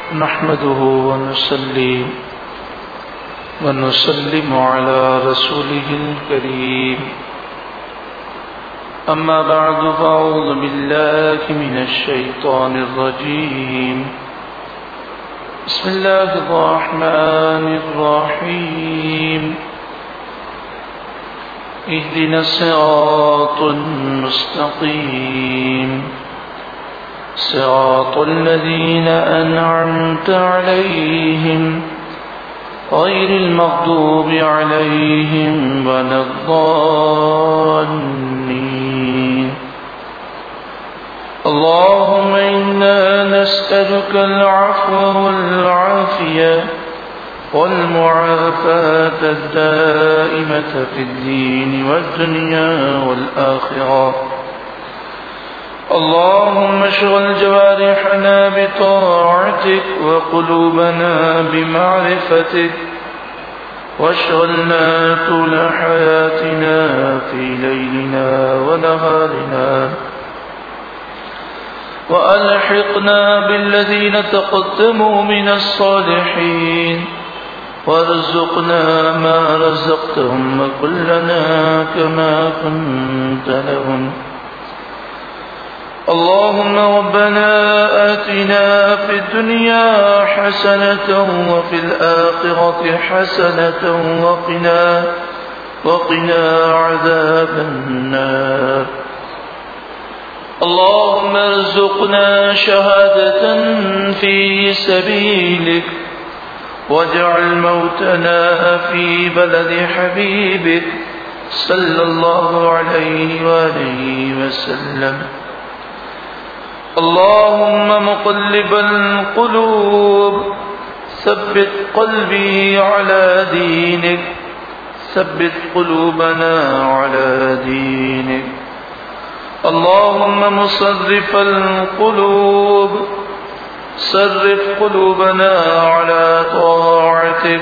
نحمده ونصلي ونسلم على رسوله الكريم أما بعد فأعوذ بالله من الشيطان الرجيم بسم الله الرحمن الرحيم اهدنا الصراط المستقيم صراط الذين أنعمت عليهم غير المغضوب عليهم ولا الضالين اللهم إنا نسألك العفو والعافية والمعافاة الدائمة في الدين والدنيا والآخرة اللهم اشغل جوارحنا بطاعتك وقلوبنا بمعرفتك واشغلنا طول حياتنا في ليلنا ونهارنا وألحقنا بالذين تقدموا من الصالحين وارزقنا ما رزقتهم وكلنا كما كنت لهم اللهم ربنا آتنا في الدنيا حسنة وفي الآخرة حسنة وقنا عذاب النار اللهم ارزقنا شهادة في سبيلك واجعل موتنا في بلد حبيبك صلى الله عليه وآله وسلم اللهم مقلب القلوب ثبت قلبي على دينك ثبت قلوبنا على دينك اللهم مصرف القلوب صرف قلوبنا على طاعتك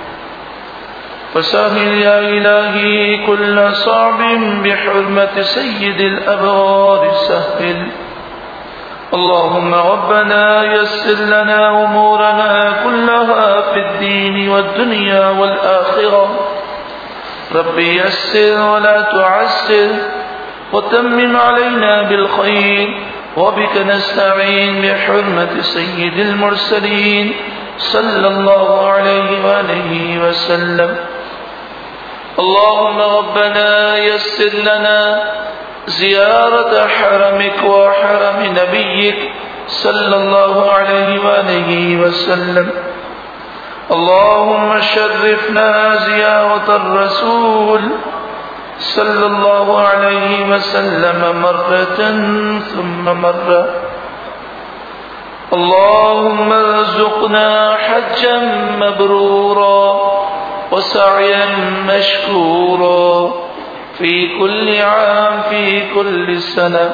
فسهل يا إلهي كل صعب بحرمة سيد الأبرار سهل اللهم ربنا يسر لنا أمورنا كلها في الدين والدنيا والآخرة ربي يسر ولا تعسر وتمم علينا بالخير وبك نستعين بحرمة سيد المرسلين صلى الله عليه وآله وسلم اللهم ربنا يسر لنا زيارة حرمك وحرم نبيك صلى الله عليه وآله وسلم اللهم شرفنا زيارة الرسول صلى الله عليه وسلم مرة ثم مرة اللهم ارزقنا حجا مبرورا وسعيا مشكورا في كل عام في كل سنة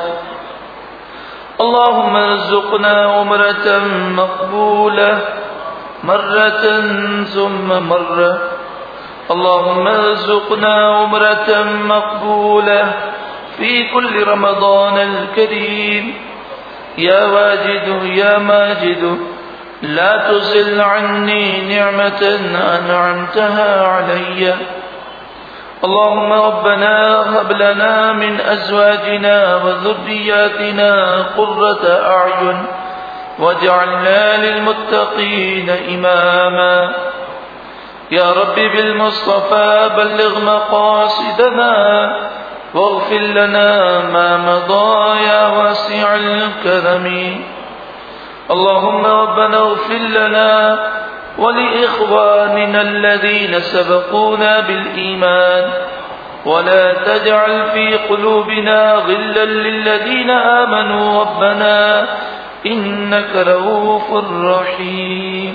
اللهم ارزقنا عمرة مقبولة مرة ثم مرة اللهم ارزقنا عمرة مقبولة في كل رمضان الكريم يا واجد يا ماجد لا تزل عني نعمة أنعمتها علي اللهم ربنا هب لنا من أزواجنا وذرياتنا قرة أعين واجعلنا للمتقين إماما يا رب بالمصطفى بلغ مقاصدنا واغفر لنا ما مضى يا واسع الكرم اللهم ربنا اغفر لنا ولإخواننا الذين سبقونا بالإيمان ولا تجعل في قلوبنا غلا للذين آمنوا ربنا إنك رؤوف رحيم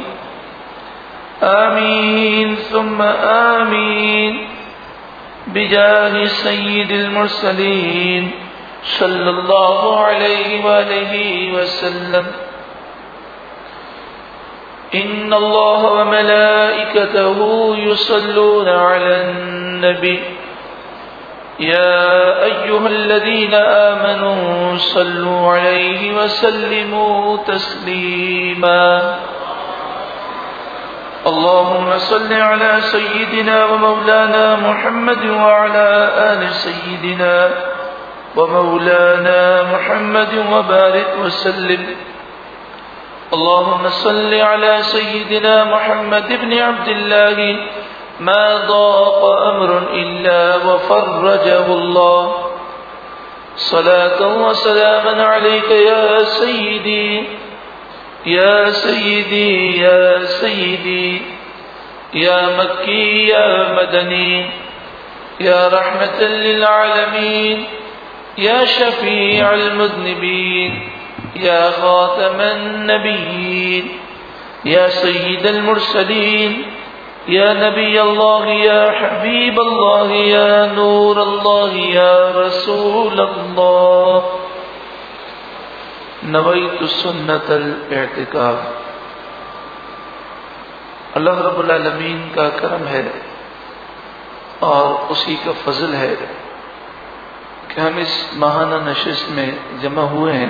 آمين ثم آمين بجاه سيد المرسلين صلى الله عليه وآله وسلم إن الله وملائكته يصلون على النبي يا أيها الذين آمنوا صلوا عليه وسلموا تسليما اللهم صل على سيدنا ومولانا محمد وعلى آل سيدنا ومولانا محمد وبارك وسلم. اللهم صل على سيدنا محمد بن عبد الله ما ضاق أمر إلا وفرجه الله. صلاة وسلاما عليك يا سيدي يا سيدي يا سيدي يا مكي يا مدني يا رحمة للعالمين يا شفيع المذنبين يا خاتم النبيين يا سيد المرسلين يا نبي الله يا حبيب الله يا نور الله يا رسول الله. نویت سنت الاعتکاف. اللہ رب العالمین کا کرم ہے اور اسی کا فضل ہے کہ ہم اس ماہانہ نشست میں جمع ہوئے ہیں.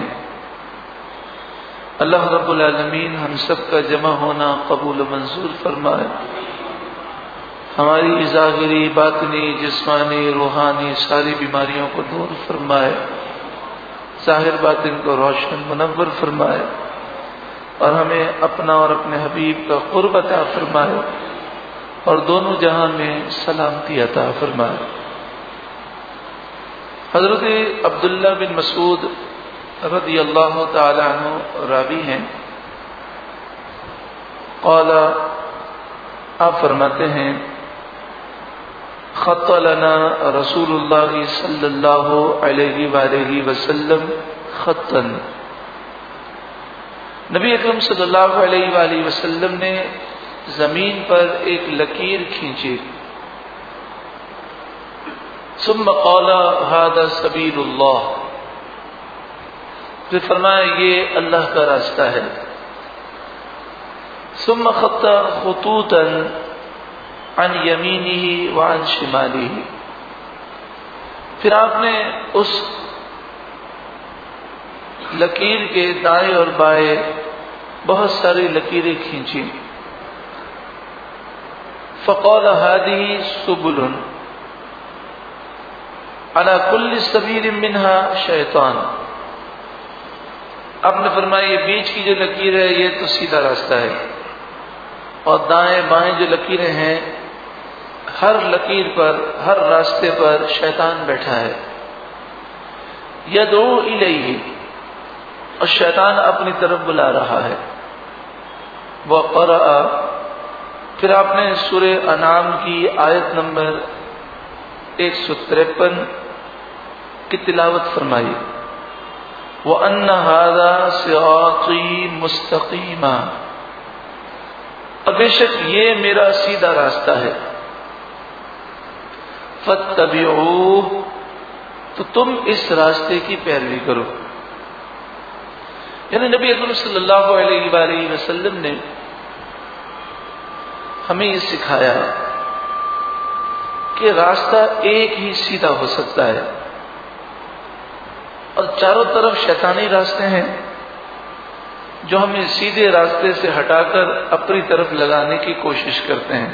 اللہ رب العالمین ہم سب کا جمع ہونا قبول و منظور فرمائے. ہماری ظاہری باطنی جسمانی روحانی ساری بیماریوں کو دور فرمائے. ظاہر باطن کو روشن منور فرمائے اور ہمیں اپنا اور اپنے حبیب کا قرب عطا فرمائے اور دونوں جہاں میں سلامتی عطا فرمائے. حضرت عبداللہ بن مسعود رضی اللہ تعالی عنہ راوی ہیں. قال آپ فرماتے ہیں خط لنا رسول اللہ صلی اللہ علیہ وآلہ وسلم خطا. نبی اکرم صلی اللہ علیہ وآلہ وسلم نے زمین پر ایک لکیر کھینچی. ثم قال هذا سبیل اللہ. پھر فرمایا یہ اللہ کا راستہ ہے. ثم خط خطوطا عن یمینہ وعن شمالہ. پھر آپ نے اس لکیر کے دائیں اور بائیں بہت ساری لکیریں کھینچی. فقال هذه سبل على كل سبيل منها شیطان. آپ نے فرمایا یہ بیچ کی جو لکیر ہے یہ تو سیدھا راستہ ہے اور دائیں بائیں جو لکیریں ہیں ہر لکیر پر ہر راستے پر شیطان بیٹھا ہے. یدعو الیہ اور شیطان اپنی طرف بلا رہا ہے. وقرأ پھر آپ نے سورہ انعام کی آیت نمبر 153 کی تلاوت فرمائی. وَأَنَّ هَذَا صِرَاطِي مُسْتَقِيمًا. اور بے شک یہ میرا سیدھا راستہ ہے. فَاتَّبِعُوهُ تو تم اس راستے کی پیروی کرو. یعنی نبی اکرم صلی اللہ علیہ وآلہ وسلم نے ہمیں یہ سکھایا کہ راستہ ایک ہی سیدھا ہو سکتا ہے اور چاروں طرف شیطانی راستے ہیں جو ہمیں سیدھے راستے سے ہٹا کر اپنی طرف لگانے کی کوشش کرتے ہیں.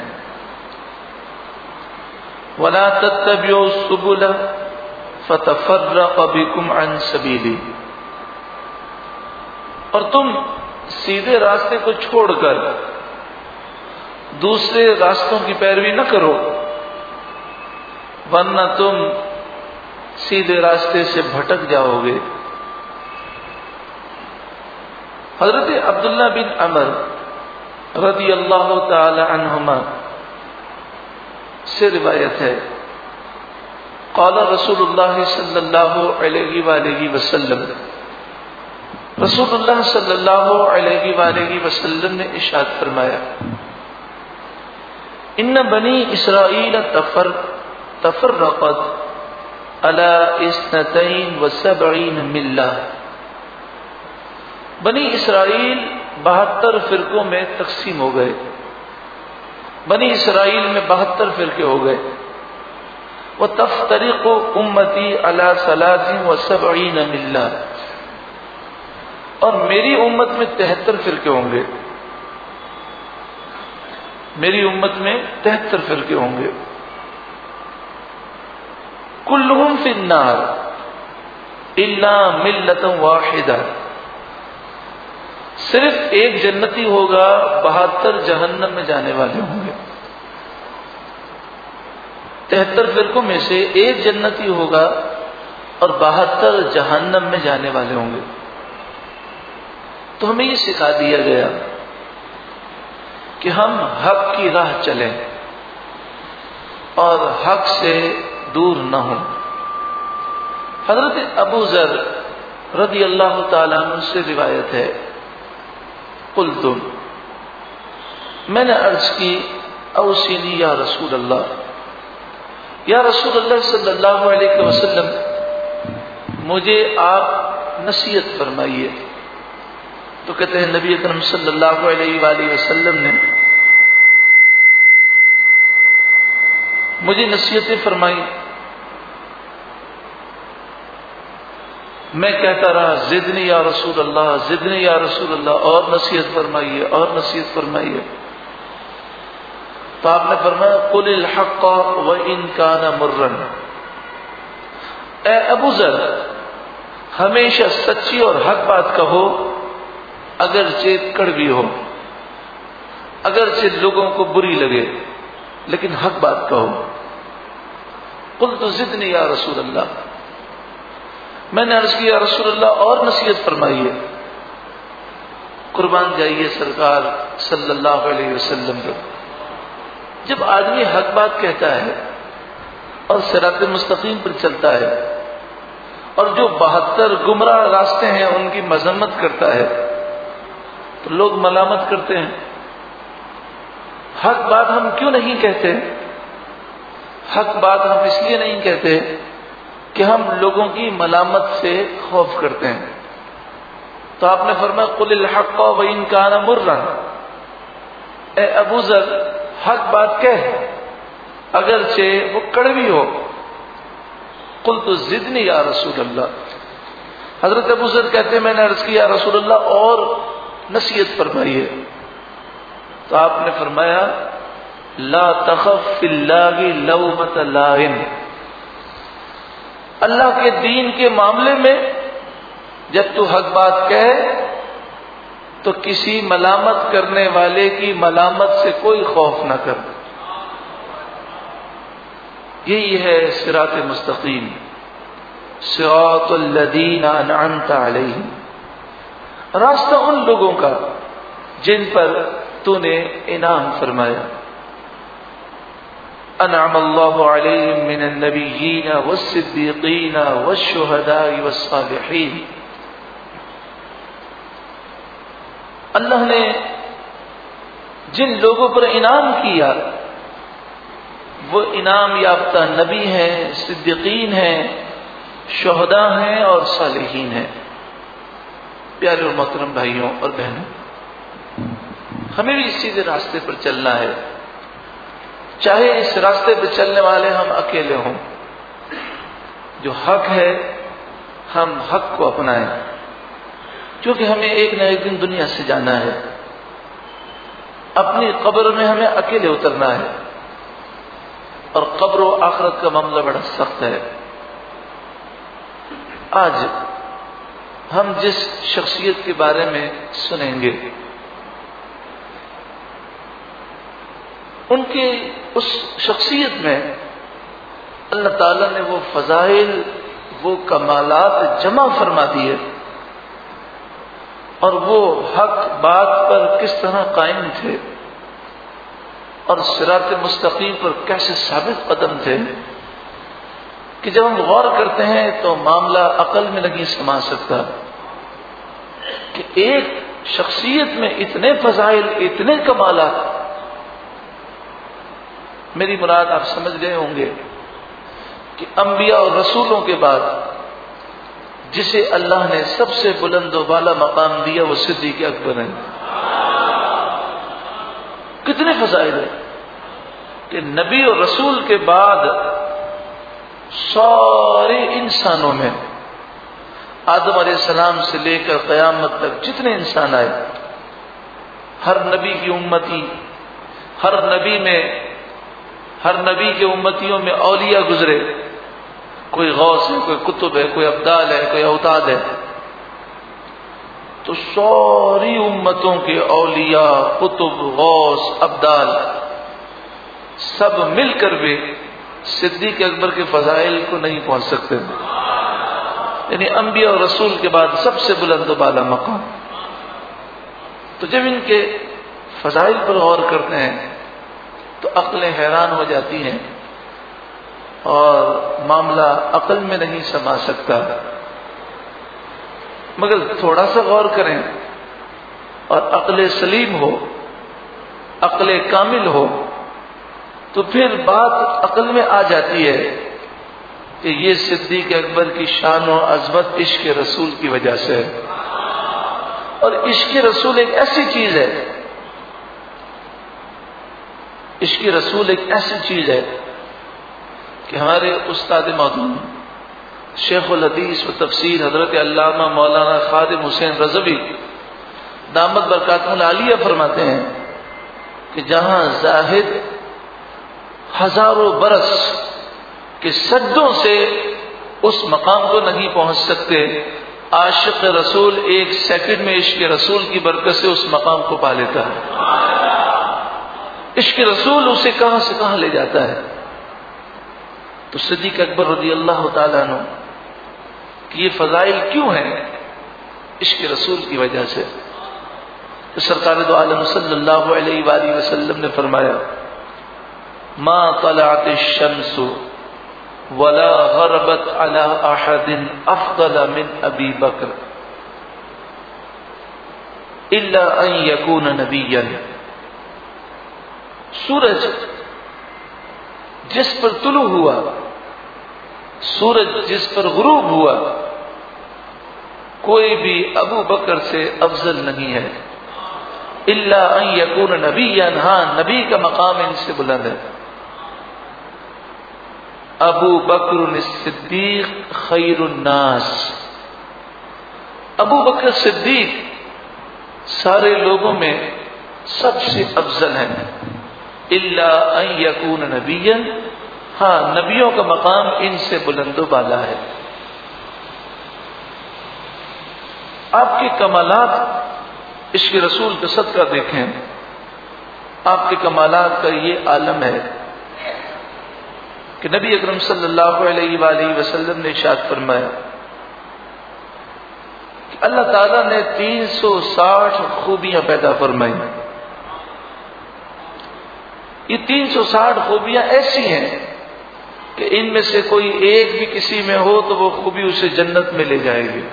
وَلَا تَتَّبِعُوا السُّبُلَ فَتَفَرَّقَ بِكُمْ عَنْ سَبِيلِهِ. اور تم سیدھے راستے کو چھوڑ کر دوسرے راستوں کی پیروی نہ کرو ورنہ تم سیدھے راستے سے بھٹک جاؤ گے. حضرت عبداللہ بن عمر رضی اللہ تعالی عنہما سے روایت ہے قال رسول اللہ صلی اللہ علیہ وآلہ وسلم. رسول اللہ صلی اللہ علیہ وآلہ وسلم نے ارشاد فرمایا ان بنی اسرائیل تفرقت على 72 ملہ. بنی اسرائیل 72 فرقوں میں تقسیم ہو گئے. بنی اسرائیل میں 72 فرقے ہو گئے. وتفترق امتی علی 73 ملہ. اور میری امت میں 73 فرقے ہوں گے. میری امت میں 73 فرقے ہوں گے. کلہم فی النار الا ملۃ واحدہ، صرف ایک جنتی ہوگا، 72 جہنم میں جانے والے ہوں گے. 73 فرقوں میں سے ایک جنتی ہوگا اور 72 جہنم میں جانے والے ہوں گے. تو ہمیں یہ سکھا دیا گیا کہ ہم حق کی راہ چلیں اور حق سے دور نہ ہوں. حضرت ابو ذر رضی اللہ تعالیٰ عنہ سے روایت ہے، قلت، میں نے عرض کی، اوصینی یا رسول اللہ، یا رسول اللہ صلی اللہ علیہ وسلم، مجھے آپ نصیحت فرمائیے. تو کہتے ہیں نبی اکرم صلی اللہ علیہ وآلہ وسلم نے مجھے نصیحتیں فرمائی. میں کہتا رہا زدنی یا رسول اللہ، زدنی یا رسول اللہ، اور نصیحت فرمائیے، اور نصیحت فرمائیے. تو آپ نے فرمایا قل الحق وان کان مرا، اے ابو ذر ہمیشہ سچی اور حق بات کہو، اگرچہ کڑوی ہو، اگرچہ لوگوں کو بری لگے، لیکن حق بات کہو. قلت زدنی یا رسول اللہ، میں نے عرض کیا رسول اللہ اور نصیحت فرمائیے. قربان جائیے سرکار صلی اللہ علیہ وسلم کو، جب آدمی حق بات کہتا ہے اور صراط مستقیم پر چلتا ہے اور جو 72 گمراہ راستے ہیں ان کی مذمت کرتا ہے تو لوگ ملامت کرتے ہیں. حق بات ہم کیوں نہیں کہتے؟ حق بات ہم اس لیے نہیں کہتے کہ ہم لوگوں کی ملامت سے خوف کرتے ہیں. تو آپ نے فرمایا قل الحق وان کان مرا، اے ابو ذر حق بات کہہ اگرچہ وہ کڑوی ہو. قلت زدنی یا رسول اللہ، حضرت ابو ذر کہتے ہیں میں نے عرض کیا رسول اللہ اور نصیحت فرمائیے. تو آپ نے فرمایا لا تخف فی اللہ لومۃ لائم، اللہ کے دین کے معاملے میں جب تو حق بات کہے تو کسی ملامت کرنے والے کی ملامت سے کوئی خوف نہ کر. یہی ہے صراط مستقیم، صراط الذین انعمت علیہم، راستہ ان لوگوں کا جن پر تو نے انعام فرمایا. انعم اللہ علیہم من النبیین والصدیقین والشہداء والصالحین. اللہ نے جن لوگوں پر انعام کیا وہ انعام یافتہ نبی ہیں، صدیقین ہیں، شہداء ہیں اور صالحین ہیں. پیارے اور محترم بھائیوں اور بہنوں، ہمیں بھی اس سیدھے راستے پر چلنا ہے، چاہے اس راستے پہ چلنے والے ہم اکیلے ہوں. جو حق ہے ہم حق کو اپنائیں، کیونکہ ہمیں ایک نہ ایک دن دنیا سے جانا ہے. اپنی قبر میں ہمیں اکیلے اترنا ہے، اور قبر و آخرت کا معاملہ بڑا سخت ہے. آج ہم جس شخصیت کے بارے میں سنیں گے ان کی اس شخصیت میں اللہ تعالیٰ نے وہ فضائل، وہ کمالات جمع فرما دیے، اور وہ حق بات پر کس طرح قائم تھے اور صراط مستقیم پر کیسے ثابت قدم تھے کہ جب ہم غور کرتے ہیں تو معاملہ عقل میں نہیں سما سکتا کہ ایک شخصیت میں اتنے فضائل، اتنے کمالات. میری مراد آپ سمجھ گئے ہوں گے کہ انبیاء اور رسولوں کے بعد جسے اللہ نے سب سے بلند و بالا مقام دیا وہ صدیق اکبر ہیں. کتنے فضائل ہیں کہ نبی اور رسول کے بعد سارے انسانوں میں آدم علیہ السلام سے لے کر قیامت تک جتنے انسان آئے، ہر نبی کی امتی ہر نبی کے امتیوں میں اولیاء گزرے، کوئی غوث ہے، کوئی قطب ہے، کوئی ابدال ہے، کوئی اوتاد ہے، تو ساری امتوں کے اولیاء، قطب، غوث، ابدال سب مل کر بھی صدیق اکبر کے فضائل کو نہیں پہنچ سکتے، یعنی انبیاء اور رسول کے بعد سب سے بلند و بالا مقام۔ تو جب ان کے فضائل پر غور کرتے ہیں تو عقلیں حیران ہو جاتی ہیں اور معاملہ عقل میں نہیں سما سکتا، مگر تھوڑا سا غور کریں اور عقل سلیم ہو، عقل کامل ہو، تو پھر بات عقل میں آ جاتی ہے کہ یہ صدیق اکبر کی شان و عظمت عشق رسول کی وجہ سے ہے۔ اور عشق رسول ایک ایسی چیز ہے، عشق رسول ایک ایسی چیز ہے کہ ہمارے استاد محترم شیخ الحدیث و تفسیر حضرت علامہ مولانا خادم حسین رضوی دامت برکاتہ العالیہ فرماتے ہیں کہ جہاں زاہد ہزاروں برس کے سجدوں سے اس مقام کو نہیں پہنچ سکتے، عاشق رسول ایک سیکنڈ میں عشق رسول کی برکت سے اس مقام کو پا لیتا ہے۔ عشق رسول اسے کہاں سے کہاں لے جاتا ہے۔ تو صدیق اکبر رضی اللہ تعالیٰ عنہ کہ یہ فضائل کیوں ہیں؟ عشق رسول کی وجہ سے۔ تو سرکار دو عالم صلی اللہ علیہ وآلہ وسلم نے فرمایا ما طلعت الشمس ولا غربت على احد افضل من ابی بکر الا ان يكون نبيا۔ سورج جس پر طلوع ہوا، سورج جس پر غروب ہوا، کوئی بھی ابو بکر سے افضل نہیں ہے، الا ان يكون نبيا، ہاں نبی کا مقام ان سے بلند ہے۔ ابو بکر الصدیق خیر الناس، ابو بکر صدیق سارے لوگوں میں سب سے افضل ہیں، الا ان یکون نبیا، ہاں نبیوں کا مقام ان سے بلند و بالا ہے۔ آپ کے کمالات عشق رسول کا صدقہ دیکھیں، آپ کے کمالات کا یہ عالم ہے کہ نبی اکرم صلی اللہ علیہ وآلہ وسلم نے ارشاد فرمایا کہ اللہ تعالیٰ نے 360 خوبیاں پیدا فرمائی۔ یہ 360 خوبیاں ایسی ہیں کہ ان میں سے کوئی ایک بھی کسی میں ہو تو وہ خوبی اسے جنت میں لے جائے گی۔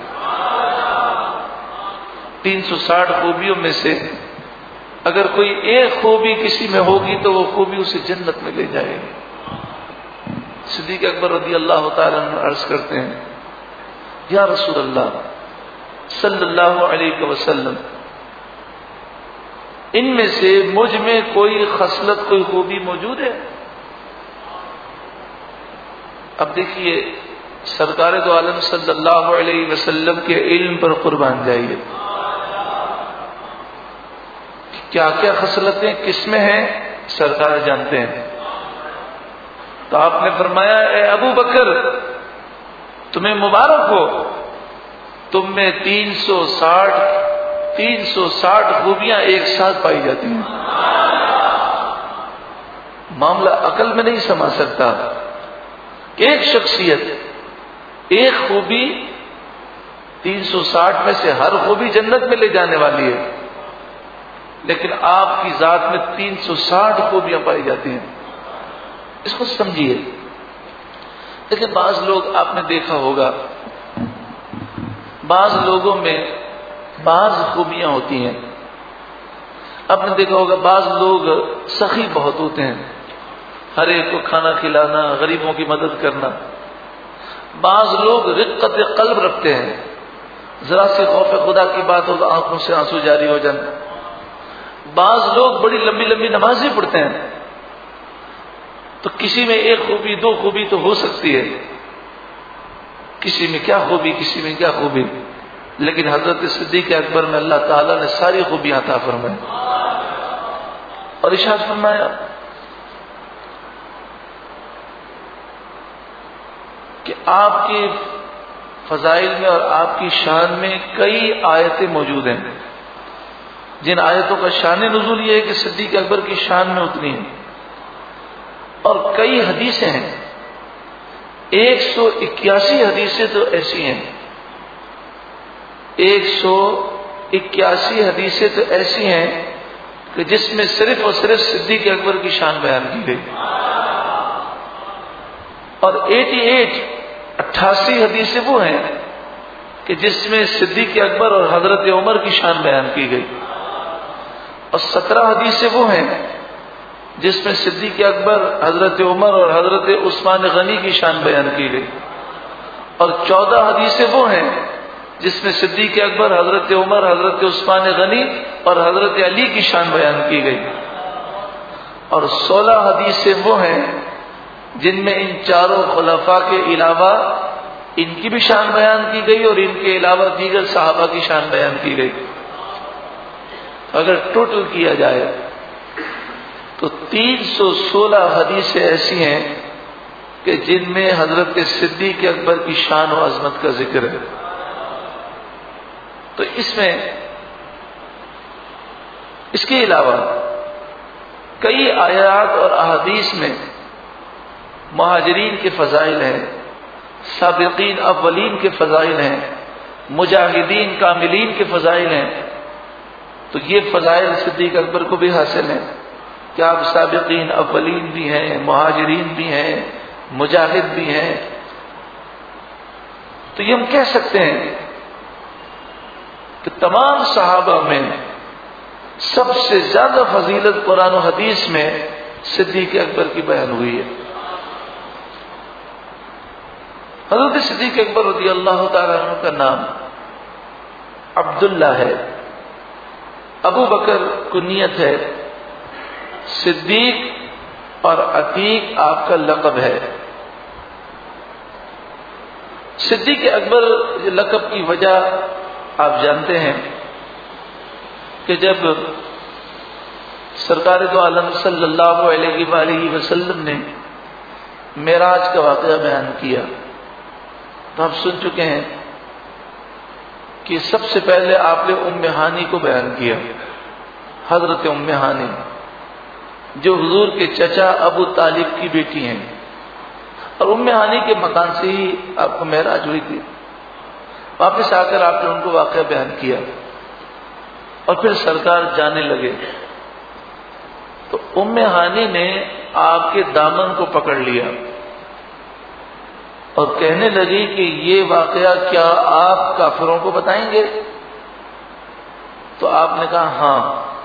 360 خوبیوں میں سے اگر کوئی ایک خوبی کسی میں ہوگی تو وہ خوبی اسے جنت میں لے جائے گی۔ صدیق اکبر رضی اللہ تعالیٰ عنہ عرض کرتے ہیں یا رسول اللہ صلی اللہ علیہ وسلم، ان میں سے مجھ میں کوئی خصلت، کوئی خوبی موجود ہے؟ اب دیکھیے سرکار دو عالم صلی اللہ علیہ وسلم کے علم پر قربان جائیے، کیا کیا خصلتیں کس میں ہیں سرکار جانتے ہیں۔ تو آپ نے فرمایا اے ابو بکر تمہیں مبارک ہو، تم میں 360 خوبیاں ایک ساتھ پائی جاتی ہیں۔ معاملہ عقل میں نہیں سما سکتا کہ ایک شخصیت، ایک خوبی 360 میں سے ہر خوبی جنت میں لے جانے والی ہے، لیکن آپ کی ذات میں 360 خوبیاں پائی جاتی ہیں۔ اس کو سمجھیے۔ دیکھیں بعض لوگ آپ نے دیکھا ہوگا، بعض لوگوں میں بعض خوبیاں ہوتی ہیں۔ آپ نے دیکھا ہوگا بعض لوگ سخی بہت ہوتے ہیں، ہر ایک کو کھانا کھلانا، غریبوں کی مدد کرنا۔ بعض لوگ رقت قلب رکھتے ہیں، ذرا سی خوف خدا کی بات ہو تو آنکھوں سے آنسو جاری ہو جانا۔ بعض لوگ بڑی لمبی لمبی نمازیں پڑھتے ہیں، تو کسی میں ایک خوبی، دو خوبی تو ہو سکتی ہے، کسی میں کیا خوبی، کسی میں کیا خوبی، لیکن حضرت صدیق اکبر میں اللہ تعالیٰ نے ساری خوبیاں عطا فرمائیں۔ اور ارشاد فرمایا کہ آپ کے فضائل میں اور آپ کی شان میں کئی آیتیں موجود ہیں، جن آیتوں کا شان نزول یہ ہے کہ صدیق اکبر کی شان میں اتنی ہے، اور کئی حدیثیں ہیں، 181 حدیثیں تو ایسی ہیں، 181 حدیثیں تو ایسی ہیں کہ جس میں صرف اور صرف صدیق اکبر کی شان بیان کی گئی، اور 88 حدیثیں وہ ہیں کہ جس میں صدیق اکبر اور حضرت عمر کی شان بیان کی گئی، اور 17 حدیثیں وہ ہیں جس میں صدیق اکبر، حضرت عمر اور حضرت عثمان غنی کی شان بیان کی گئی، اور 14 حدیثیں وہ ہیں جس میں صدیق اکبر، حضرت عمر، حضرت عثمان غنی اور حضرت علی کی شان بیان کی گئی، اور 16 حدیثیں وہ ہیں جن میں ان چاروں خلفاء کے علاوہ ان کی بھی شان بیان کی گئی اور ان کے علاوہ دیگر صحابہ کی شان بیان کی گئی۔ اگر ٹوٹل کیا جائے تو 316 حدیثیں ایسی ہیں کہ جن میں حضرت صدیق اکبر کی شان و عظمت کا ذکر ہے۔ تو اس کے علاوہ کئی آیات اور احادیث میں مہاجرین کے فضائل ہیں، سابقین اولین کے فضائل ہیں، مجاہدین کاملین کے فضائل ہیں۔ تو یہ فضائل صدیق اکبر کو بھی حاصل ہیں کہ آپ سابقین اولین بھی ہیں، مہاجرین بھی ہیں، مجاہد بھی ہیں۔ تو یہ ہم کہہ سکتے ہیں کہ تمام صحابہ میں سب سے زیادہ فضیلت قرآن و حدیث میں صدیق اکبر کی بیان ہوئی ہے۔ حضرت صدیق اکبر رضی اللہ تعالیٰ عنہ کا نام عبداللہ ہے، ابو بکر کنیت ہے، صدیق اور عتیق آپ کا لقب ہے۔ صدیق اکبر لقب کی وجہ آپ جانتے ہیں کہ جب سرکار دو عالم صلی اللہ علیہ وآلہ وسلم نے معراج کا واقعہ بیان کیا تو ہم سن چکے ہیں کہ سب سے پہلے آپ نے ام ہانی کو بیان کیا، حضرت ام ہانی جو حضور کے چچا ابو طالب کی بیٹی ہیں، اور ام ہانی کے مکان سے ہی آپ کو معراج ہوئی تھی۔ واپس آ کر آپ نے ان کو واقعہ بیان کیا اور پھر سرکار جانے لگے تو ام ہانی نے آپ کے دامن کو پکڑ لیا اور کہنے لگی کہ یہ واقعہ کیا آپ کافروں کو بتائیں گے؟ تو آپ نے کہا ہاں۔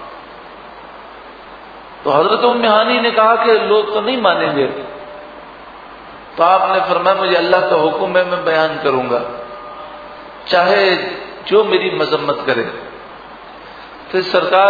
تو حضرت ام ہانی نے کہا کہ لوگ تو نہیں مانیں گے، تو آپ نے فرمایا مجھے اللہ کا حکم ہے، میں بیان کروں گا چاہے جو میری مذمت کرے۔ پھر سرکار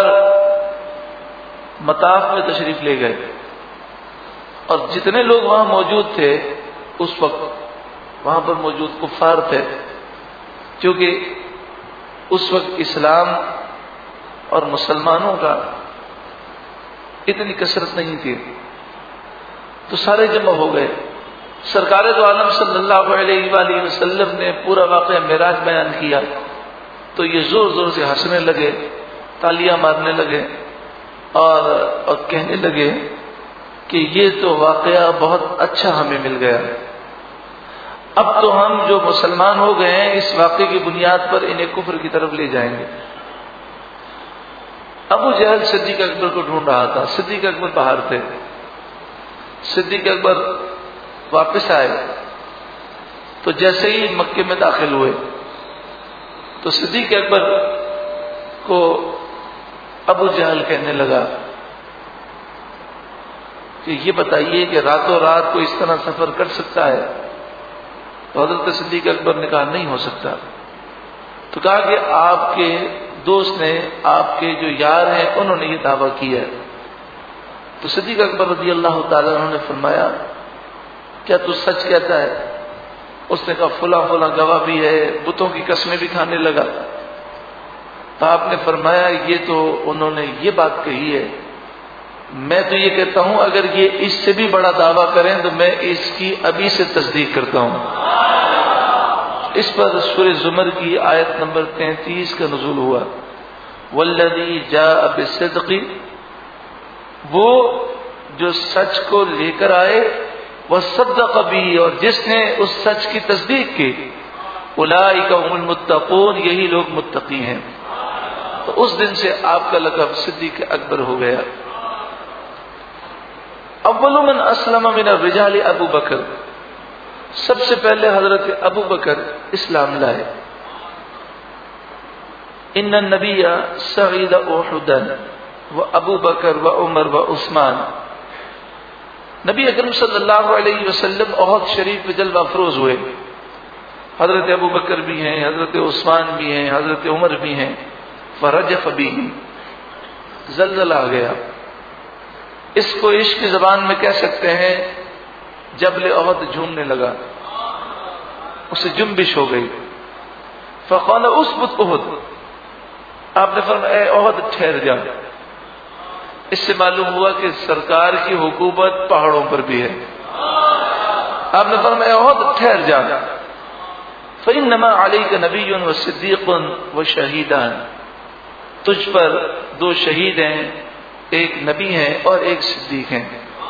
مطاف میں تشریف لے گئے اور جتنے لوگ وہاں موجود تھے اس وقت وہاں پر موجود کفار تھے، کیونکہ اس وقت اسلام اور مسلمانوں کا اتنی کثرت نہیں تھی، تو سارے جمع ہو گئے۔ سرکار دو عالم صلی اللہ علیہ وآلہ وسلم نے پورا واقعہ معراج بیان کیا تو یہ زور زور سے ہنسنے لگے، تالیاں مارنے لگے اور کہنے لگے کہ یہ تو واقعہ بہت اچھا ہمیں مل گیا، اب تو ہم جو مسلمان ہو گئے ہیں اس واقعے کی بنیاد پر انہیں کفر کی طرف لے جائیں گے۔ ابو جہل صدیق اکبر کو ڈھونڈ رہا تھا، صدیق اکبر باہر تھے۔ صدیق اکبر واپس آئے تو جیسے ہی مکے میں داخل ہوئے تو صدیق اکبر کو ابو جہل کہنے لگا کہ یہ بتائیے کہ راتوں رات کو اس طرح سفر کر سکتا ہے؟ تو حضرت صدیق اکبر نے کہا نہیں ہو سکتا۔ تو کہا کہ آپ کے دوست نے، آپ کے جو یار ہیں انہوں نے یہ دعویٰ کیا ہے۔ تو صدیق اکبر رضی اللہ تعالیٰ عنہ نے فرمایا کیا تو سچ کہتا ہے؟ اس نے کہا فلاں فلاں گواہ بھی ہے، بتوں کی قسمیں بھی کھانے لگا۔ تو آپ نے فرمایا یہ تو انہوں نے یہ بات کہی ہے میں تو یہ کہتا ہوں اگر یہ اس سے بھی بڑا دعویٰ کریں تو میں اس کی ابھی سے تصدیق کرتا ہوں۔ اس پر سورہ زمر کی آیت نمبر 33 کا نزول ہوا، والذی جاء بالصدق، وہ جو سچ کو لے کر آئے، وصدق بھی، اور جس نے اس سچ کی تصدیق کی، اولئک هم المتقون، یہی لوگ متقی ہیں۔ تو اس دن سے آپ کا لقب صدیق اکبر ہو گیا۔ اول من اسلم من الرجال ابو بکر، سب سے پہلے حضرت ابو بکر اسلام لائے۔ ان النبی صعید احدا و ابو بکر و عمر و عثمان، نبی اکرم صلی اللہ علیہ وسلم احد شریف میں جلوہ افروز ہوئے۔ حضرت ابو بکر بھی ہیں، حضرت عثمان بھی ہیں، حضرت عمر بھی ہیں۔ فرجف بہم، زلزلہ آ گیا۔ اس کو عشق کی زبان میں کہہ سکتے ہیں جبل احد جھومنے لگا، اسے جنبش ہو گئی۔ فقال اثبت احد، آپ نے فرمایا اے احد ٹھہر جا۔ اس سے معلوم ہوا کہ سرکار کی حکومت پہاڑوں پر بھی ہے۔ آپ نے فرمایا اے احد ٹھہر جا، فإنما علیک نبی و صدیق و شہیدان، تجھ پر دو شہید ہیں، ایک نبی ہیں اور ایک صدیق ہیں۔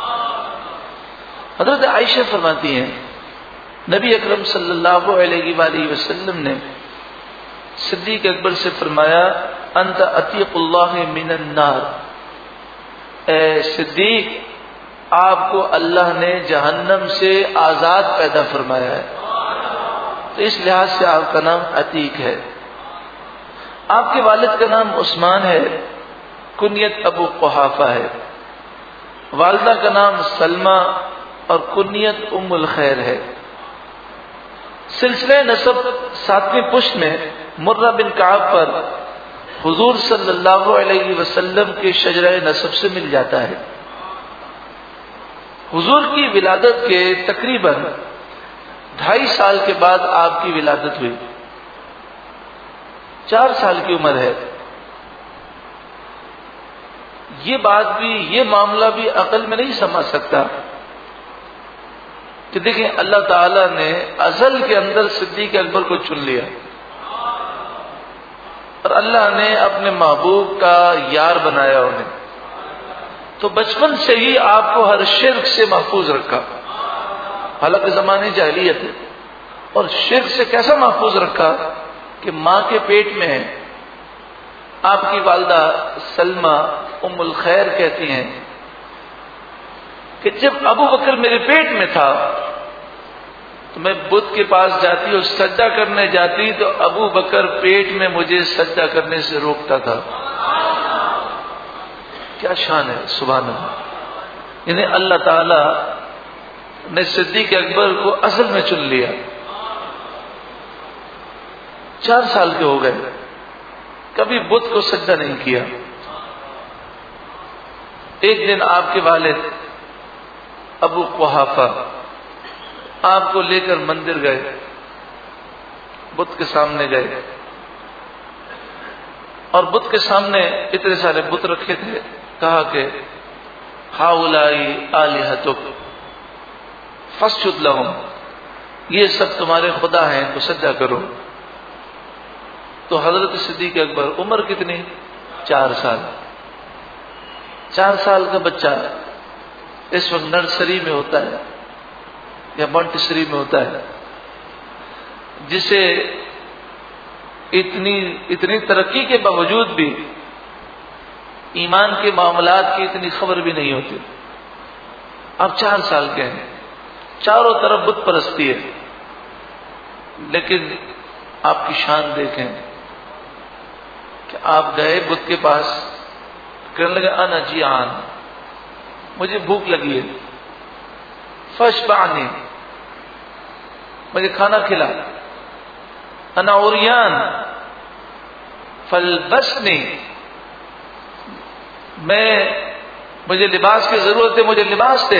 حضرت عائشہ فرماتی ہیں نبی اکرم صلی اللہ علیہ وآلہ وسلم نے صدیق اکبر سے فرمایا انت عتیق اللہ من النار، اے صدیق آپ کو اللہ نے جہنم سے آزاد پیدا فرمایا ہے، تو اس لحاظ سے آپ کا نام عتیق ہے۔ آپ کے والد کا نام عثمان ہے، کنیت ابو قحافہ ہے۔ والدہ کا نام سلمہ اور کنیت ام الخیر ہے۔ سلسلہ نسب 7ویں پشت میں مرہ بن کعب پر حضور صلی اللہ علیہ وسلم کے شجرہ نسب سے مل جاتا ہے۔ حضور کی ولادت کے تقریباً 2.5 سال کے بعد آپ کی ولادت ہوئی، 4 سال کی عمر ہے۔ یہ بات بھی، یہ معاملہ بھی عقل میں نہیں سمجھ سکتا کہ دیکھیں اللہ تعالیٰ نے ازل کے اندر صدیق اکبر کو چن لیا اور اللہ نے اپنے محبوب کا یار بنایا انہیں، تو بچپن سے ہی آپ کو ہر شرک سے محفوظ رکھا۔ حالانکہ زمانے جاہلیت ہے، اور شرک سے کیسا محفوظ رکھا کہ ماں کے پیٹ میں ہے۔ آپ کی والدہ سلمہ ام الخیر کہتی ہیں کہ جب ابو بکر میرے پیٹ میں تھا تو میں بت کے پاس جاتی اور سجدہ کرنے جاتی تو ابو بکر پیٹ میں مجھے سجدہ کرنے سے روکتا تھا۔ کیا شان ہے، سبحان اللہ۔ یعنی اللہ تعالی نے صدیق اکبر کو اصل میں چن لیا۔ 4 سال کے ہو گئے، کبھی بت کو سجدہ نہیں کیا۔ ایک دن آپ کے والد ابو قحافہ آپ کو لے کر مندر گئے، بت کے سامنے گئے، اور بت کے سامنے اتنے سارے بت رکھے تھے۔ کہا کہ ہؤلائی آلہتک فاسجد لہم، یہ سب تمہارے خدا ہیں تو سجدہ کرو۔ تو حضرت صدیق اکبر عمر کتنی؟ 4 سال۔ 4 سال کا بچہ اس وقت نرسری میں ہوتا ہے یا مونٹیسری میں ہوتا ہے، جسے اتنی ترقی کے باوجود بھی ایمان کے معاملات کی اتنی خبر بھی نہیں ہوتی۔ آپ 4 سال کے ہیں، چاروں طرف بت پرستی ہے، لیکن آپ کی شان دیکھیں کہ آپ گئے بت کے پاس، کہنے لگے انا جیعان، مجھے بھوک لگی ہے، فاشبعنی، مجھے کھانا کھلا، انا عریان فالبسنی، مجھے لباس کی ضرورت ہے، مجھے لباس دے۔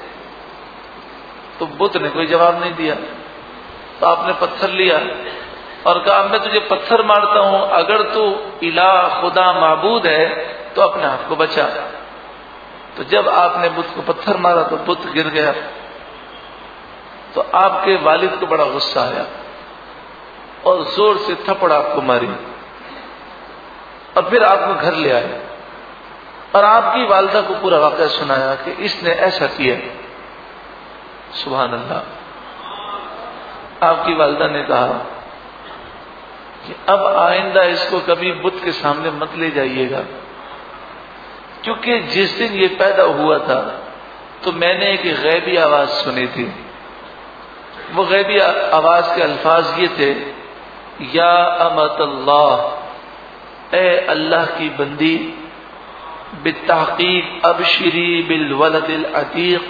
تو بت نے کوئی جواب نہیں دیا، تو آپ نے پتھر لیا اور کہا میں تجھے پتھر مارتا ہوں، اگر تو الہ خدا معبود ہے تو اپنے آپ کو بچا۔ تو جب آپ نے بت کو پتھر مارا تو بت گر گیا، تو آپ کے والد کو بڑا غصہ آیا اور زور سے تھپڑ آپ کو ماری، اور پھر آپ کو گھر لے آئے اور آپ کی والدہ کو پورا واقعہ سنایا کہ اس نے ایسا کیا۔ سبحان اللہ۔ آپ کی والدہ نے کہا کہ اب آئندہ اس کو کبھی بت کے سامنے مت لے جائیے گا، کیونکہ جس دن یہ پیدا ہوا تھا تو میں نے ایک غیبی آواز سنی تھی۔ وہ غیبی آواز کے الفاظ یہ تھے، یا امت اللہ، اے اللہ کی بندی، بالتحقیق ابشری بالولد العتیق،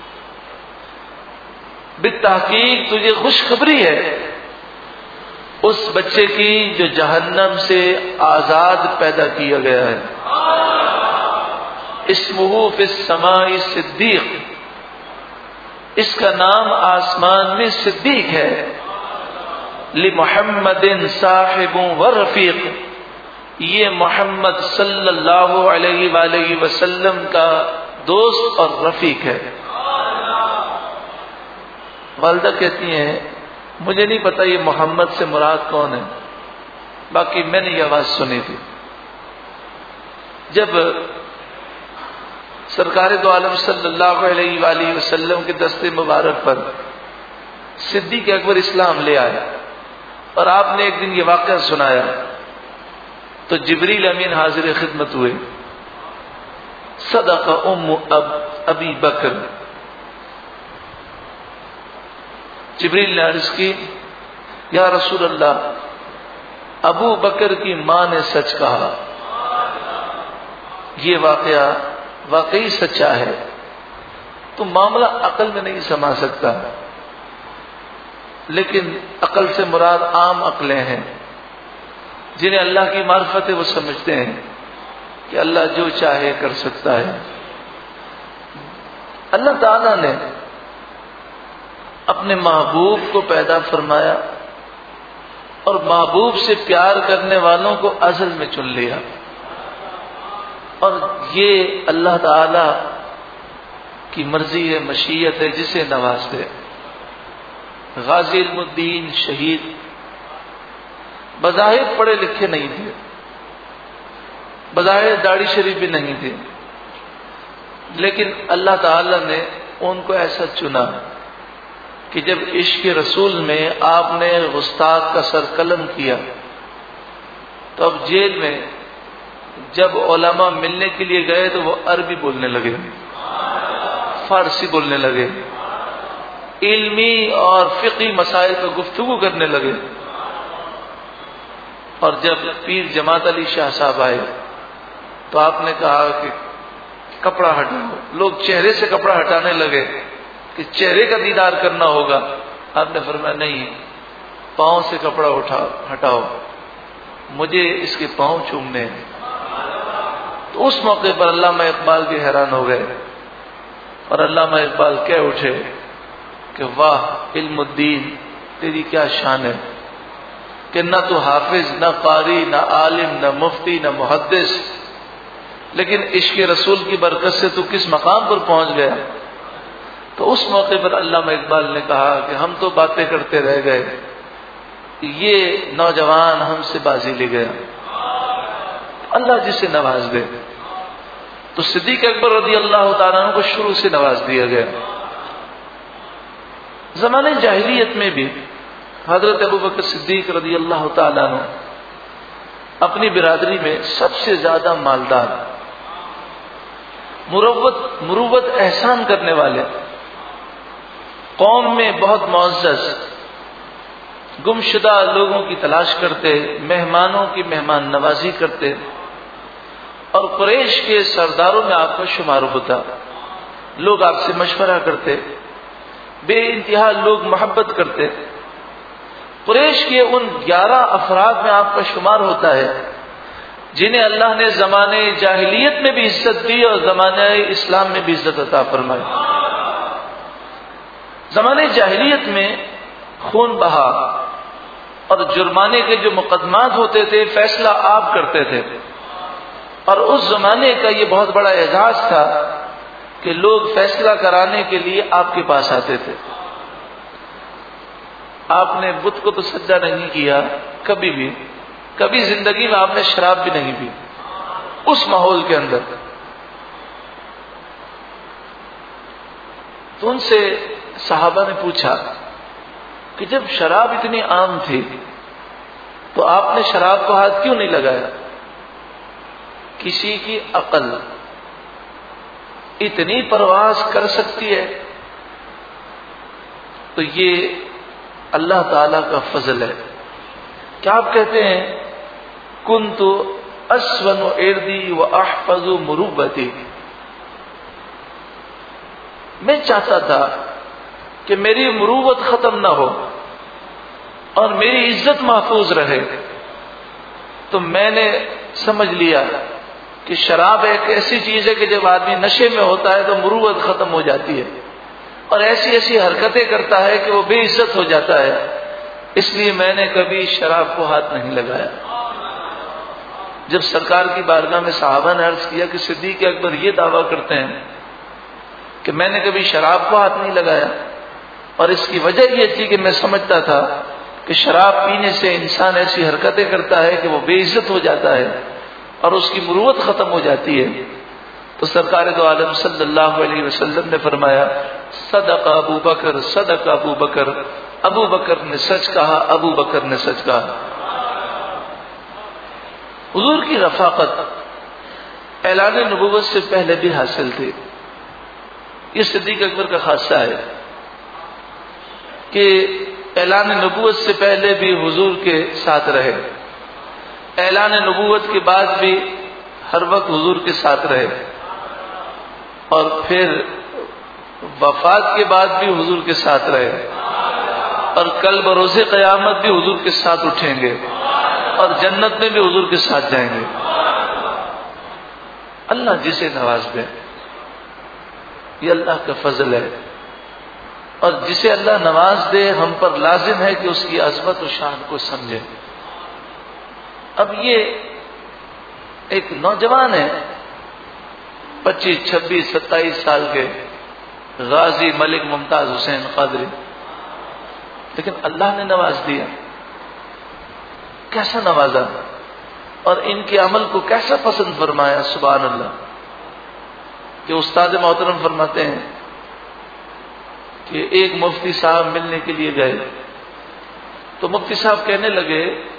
بالتحقیق تجھے خوشخبری ہے اس بچے کی جو جہنم سے آزاد پیدا کیا گیا ہے۔ اسمہ فی السماء صدیق، اس کا نام آسمان میں صدیق ہے۔ لمحمد صاحب و رفیق، یہ محمد صلی اللہ علیہ وآلہ وسلم کا دوست اور رفیق ہے۔ والدہ کہتی ہیں مجھے نہیں پتا یہ محمد سے مراد کون ہے، باقی میں نے یہ آواز سنی تھی۔ جب سرکار دو عالم صلی اللہ علیہ وآلہ وسلم کے دست مبارک پر صدیق اکبر اسلام لے آیا اور آپ نے ایک دن یہ واقعہ سنایا تو جبریل امین حاضر خدمت ہوئے۔ صدق ام ابی بکر، جبریل نے عرض کی یا رسول اللہ، ابو بکر کی ماں نے سچ کہا، یہ واقعہ واقعی سچا ہے۔ تو معاملہ عقل میں نہیں سما سکتا، لیکن عقل سے مراد عام عقلیں ہیں، جنہیں اللہ کی معرفت ہے وہ سمجھتے ہیں کہ اللہ جو چاہے کر سکتا ہے۔ اللہ تعالیٰ نے اپنے محبوب کو پیدا فرمایا اور محبوب سے پیار کرنے والوں کو ازل میں چن لیا، اور یہ اللہ تعالی کی مرضی ہے، مشیت ہے، جسے نواز دے۔ غازی علم الدین شہید بظاہر پڑھے لکھے نہیں تھے، بظاہر داڑھی شریف بھی نہیں تھے، لیکن اللہ تعالی نے ان کو ایسا چنا کہ جب عشق رسول میں آپ نے گستاخ کا سر قلم کیا تو اب جیل میں جب علماء ملنے کے لیے گئے تو وہ عربی بولنے لگے، فارسی بولنے لگے، علمی اور فقہی مسائل پر گفتگو کرنے لگے۔ اور جب پیر جماعت علی شاہ صاحب آئے تو آپ نے کہا کہ کپڑا ہٹاؤ، لوگ چہرے سے کپڑا ہٹانے لگے کہ چہرے کا دیدار کرنا ہوگا۔ آپ نے فرمایا نہیں، پاؤں سے کپڑا ہٹاؤ، مجھے اس کے پاؤں چومنے ہیں۔ تو اس موقع پر علامہ اقبال بھی حیران ہو گئے، اور علامہ اقبال کہہ اٹھے کہ واہ علم الدین، تیری کیا شان ہے کہ نہ تو حافظ، نہ قاری، نہ عالم، نہ مفتی، نہ محدث، لیکن عشق رسول کی برکت سے تو کس مقام پر پہنچ گیا۔ تو اس موقع پر علامہ اقبال نے کہا کہ ہم تو باتیں کرتے رہ گئے، یہ نوجوان ہم سے بازی لے گیا۔ اللہ جسے نواز دے، تو صدیق اکبر رضی اللہ تعالیٰ عنہ کو شروع سے نواز دیا گیا۔ زمانے جاہلیت میں بھی حضرت ابوبکر صدیق رضی اللہ تعالیٰ عنہ اپنی برادری میں سب سے زیادہ مالدار، مروت احسان کرنے والے، قوم میں بہت معزز، گمشدہ لوگوں کی تلاش کرتے، مہمانوں کی مہمان نوازی کرتے، اور قریش کے سرداروں میں آپ کا شمار ہوتا۔ لوگ آپ سے مشورہ کرتے، بے انتہا لوگ محبت کرتے۔ قریش کے ان 11 افراد میں آپ کا شمار ہوتا ہے جنہیں اللہ نے زمانے جاہلیت میں بھی عزت دی اور زمانے اسلام میں بھی عزت عطا فرمائی۔ زمانے جاہلیت میں خون بہا اور جرمانے کے جو مقدمات ہوتے تھے فیصلہ آپ کرتے تھے، اور اس زمانے کا یہ بہت بڑا اعزاز تھا کہ لوگ فیصلہ کرانے کے لیے آپ کے پاس آتے تھے. آپ نے بت کو تو سجدہ نہیں کیا کبھی بھی، کبھی زندگی میں آپ نے شراب بھی نہیں پی اس ماحول کے اندر. تو ان سے صحابہ نے پوچھا کہ جب شراب اتنی عام تھی تو آپ نے شراب کو ہاتھ کیوں نہیں لگایا؟ کسی کی عقل اتنی پرواز کر سکتی ہے تو یہ اللہ تعالی کا فضل ہے. کیا آپ کہتے ہیں کنت اسون عرضی واحفظ مروبتی، میں چاہتا تھا کہ میری مروت ختم نہ ہو اور میری عزت محفوظ رہے، تو میں نے سمجھ لیا کہ شراب ایک ایسی چیز ہے کہ جب آدمی نشے میں ہوتا ہے تو مروت ختم ہو جاتی ہے اور ایسی ایسی حرکتیں کرتا ہے کہ وہ بے عزت ہو جاتا ہے، اس لیے میں نے کبھی شراب کو ہاتھ نہیں لگایا. جب سرکار کی بارگاہ میں صحابہ نے عرض کیا کہ صدیق اکبر یہ دعویٰ کرتے ہیں کہ میں نے کبھی شراب کو ہاتھ نہیں لگایا، اور اس کی وجہ یہ تھی کہ میں سمجھتا تھا کہ شراب پینے سے انسان ایسی حرکتیں کرتا ہے کہ وہ بے عزت ہو جاتا ہے اور اس کی مروت ختم ہو جاتی ہے. تو سرکار دو عالم صلی اللہ علیہ وسلم نے فرمایا صدق ابو بکر، صدق ابو بکر، ابو بکر نے سچ کہا، ابو بکر نے سچ کہا. حضور کی رفاقت اعلان نبوت سے پہلے بھی حاصل تھی. یہ صدیق اکبر کا خاصہ ہے کہ اعلان نبوت سے پہلے بھی حضور کے ساتھ رہے، اعلان نبوت کے بعد بھی ہر وقت حضور کے ساتھ رہے، اور پھر وفات کے بعد بھی حضور کے ساتھ رہے، اور کل بروز قیامت بھی حضور کے ساتھ اٹھیں گے اور جنت میں بھی حضور کے ساتھ جائیں گے. اللہ جسے نواز دے یہ اللہ کا فضل ہے، اور جسے اللہ نواز دے ہم پر لازم ہے کہ اس کی عظمت و شان کو سمجھے. اب یہ ایک نوجوان ہے 25 26 27 سال کے غازی ملک ممتاز حسین قادری، لیکن اللہ نے نواز دیا. کیسا نوازا اور ان کے عمل کو کیسا پسند فرمایا. سبحان اللہ. کہ استاد محترم فرماتے ہیں کہ ایک مفتی صاحب ملنے کے لیے گئے تو مفتی صاحب کہنے لگے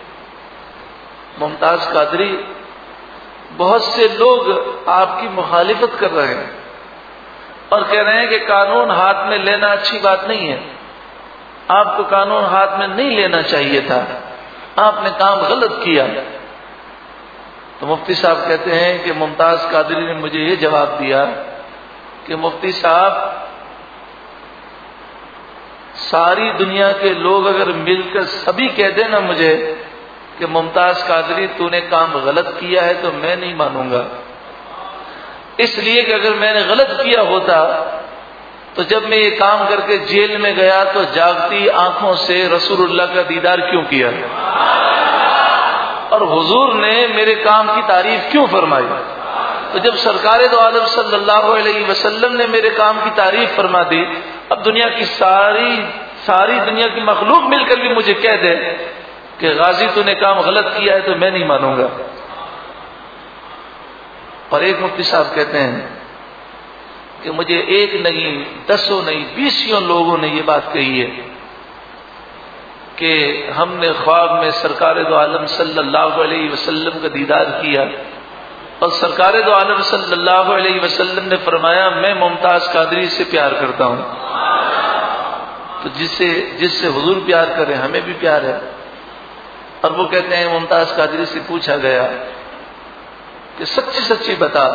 ممتاز قادری بہت سے لوگ آپ کی مخالفت کر رہے ہیں اور کہہ رہے ہیں کہ قانون ہاتھ میں لینا اچھی بات نہیں ہے، آپ کو قانون ہاتھ میں نہیں لینا چاہیے تھا، آپ نے کام غلط کیا. تو مفتی صاحب کہتے ہیں کہ ممتاز قادری نے مجھے یہ جواب دیا کہ مفتی صاحب ساری دنیا کے لوگ اگر مل کر سبھی کہہ دیں نا مجھے کہ ممتاز قادری تو نے کام غلط کیا ہے تو میں نہیں مانوں گا، اس لیے کہ اگر میں نے غلط کیا ہوتا تو جب میں یہ کام کر کے جیل میں گیا تو جاگتی آنکھوں سے رسول اللہ کا دیدار کیوں کیا اور حضور نے میرے کام کی تعریف کیوں فرمائی. تو جب سرکار دو عالم صلی اللہ علیہ وسلم نے میرے کام کی تعریف فرما دی، اب دنیا کی ساری دنیا کی مخلوق مل کر بھی مجھے کہہ دے کہ غازی تو نے کام غلط کیا ہے تو میں نہیں مانوں گا. اور ایک مفتی صاحب کہتے ہیں کہ مجھے ایک نہیں 10 نہیں 20 لوگوں نے یہ بات کہی ہے کہ ہم نے خواب میں سرکار دو عالم صلی اللہ علیہ وسلم کا دیدار کیا اور سرکار دو عالم صلی اللہ علیہ وسلم نے فرمایا میں ممتاز قادری سے پیار کرتا ہوں. تو جس سے حضور پیار کرے ہمیں بھی پیار ہے. اور وہ کہتے ہیں ممتاز قادری سے پوچھا گیا کہ سچی سچی بتا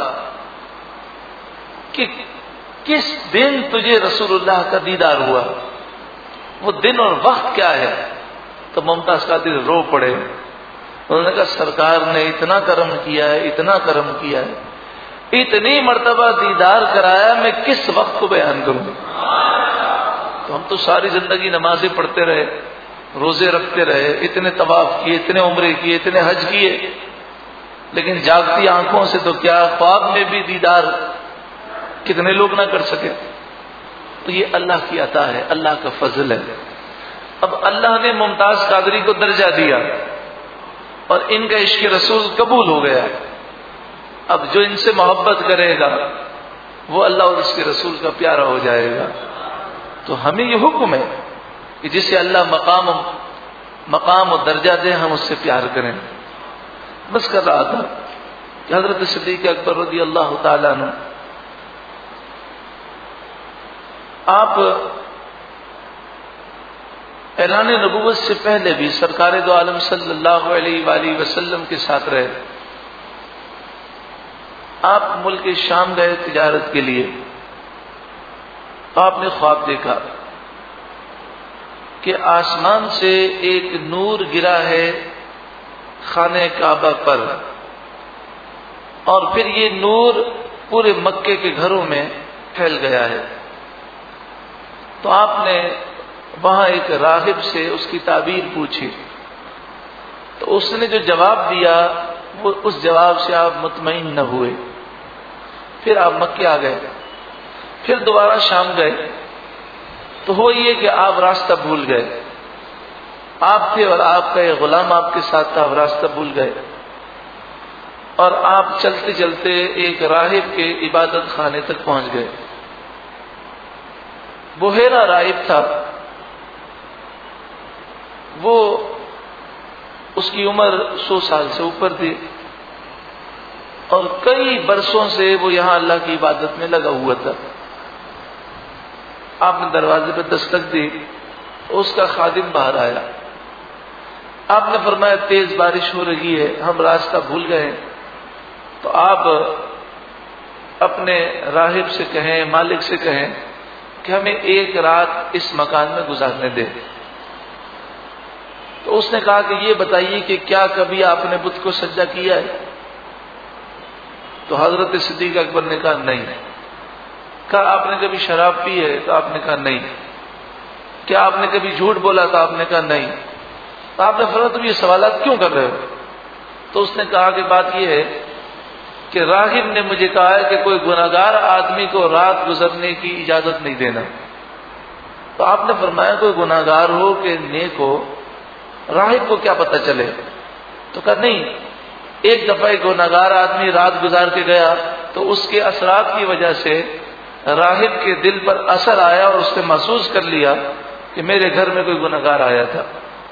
کہ کس دن تجھے رسول اللہ کا دیدار ہوا، وہ دن اور وقت کیا ہے؟ تو ممتاز قادری رو پڑے. انہوں نے کہا سرکار نے اتنا کرم کیا ہے، اتنا کرم کیا ہے، اتنی مرتبہ دیدار کرایا، میں کس وقت کو بیان کروں. تو ہم تو ساری زندگی نمازیں پڑھتے رہے، روزے رکھتے رہے، اتنے طواف کیے، اتنے عمرے کیے، اتنے حج کیے، لیکن جاگتی آنکھوں سے تو کیا خواب میں بھی دیدار کتنے لوگ نہ کر سکے. تو یہ اللہ کی عطا ہے، اللہ کا فضل ہے. اب اللہ نے ممتاز قادری کو درجہ دیا اور ان کا عشق رسول قبول ہو گیا. اب جو ان سے محبت کرے گا وہ اللہ اور اس کے رسول کا پیارا ہو جائے گا. تو ہمیں یہ حکم ہے کہ جسے اللہ مقام و درجہ دے ہم اس سے پیار کریں. بس کر رہا تھا کہ حضرت صدیق اکبر رضی اللہ تعالیٰ عنہ آپ اعلان نبوت سے پہلے بھی سرکار دو عالم صلی اللہ علیہ وآلہ وسلم کے ساتھ رہے. آپ ملک شام گئے تجارت کے لیے. آپ نے خواب دیکھا کہ آسمان سے ایک نور گرا ہے خانہ کعبہ پر، اور پھر یہ نور پورے مکے کے گھروں میں پھیل گیا ہے. تو آپ نے وہاں ایک راہب سے اس کی تعبیر پوچھی. تو اس نے جو جواب دیا وہ اس جواب سے آپ مطمئن نہ ہوئے. پھر آپ مکے آ گئے. پھر دوبارہ شام گئے تو ہوا یہ کہ آپ راستہ بھول گئے. آپ تھے اور آپ کا ایک غلام آپ کے ساتھ تھا، آپ راستہ بھول گئے اور آپ چلتے چلتے ایک راہب کے عبادت خانے تک پہنچ گئے. بحیرہ راہب تھا، وہ اس کی عمر 100 سال سے اوپر تھی اور کئی برسوں سے وہ یہاں اللہ کی عبادت میں لگا ہوا تھا. آپ نے دروازے پہ دستک دی، اس کا خادم باہر آیا. آپ نے فرمایا تیز بارش ہو رہی ہے، ہم راستہ بھول گئے. تو آپ اپنے راہب سے کہیں، مالک سے کہیں کہ ہمیں ایک رات اس مکان میں گزارنے دے. تو اس نے کہا کہ یہ بتائیے کہ کیا کبھی آپ نے بت کو سجدہ کیا ہے؟ تو حضرت صدیق اکبر نے کہا نہیں. کہا آپ نے کبھی شراب پی ہے؟ تو آپ نے کہا نہیں. کیا آپ نے کبھی جھوٹ بولا؟ تو آپ نے کہا نہیں. تو آپ نے فرمایا تم یہ سوالات کیوں کر رہے ہو؟ تو اس نے کہا کہ بات یہ ہے کہ راہب نے مجھے کہا ہے کہ کوئی گناہگار آدمی کو رات گزرنے کی اجازت نہیں دینا. تو آپ نے فرمایا کوئی گناہگار ہو کہ نیک ہو، راہب کو کیا پتہ چلے؟ تو کہا نہیں، ایک دفعہ ایک گناہگار آدمی رات گزار کے گیا تو اس کے اثرات کی وجہ سے راہب کے دل پر اثر آیا اور اس نے محسوس کر لیا کہ میرے گھر میں کوئی گناہگار آیا تھا.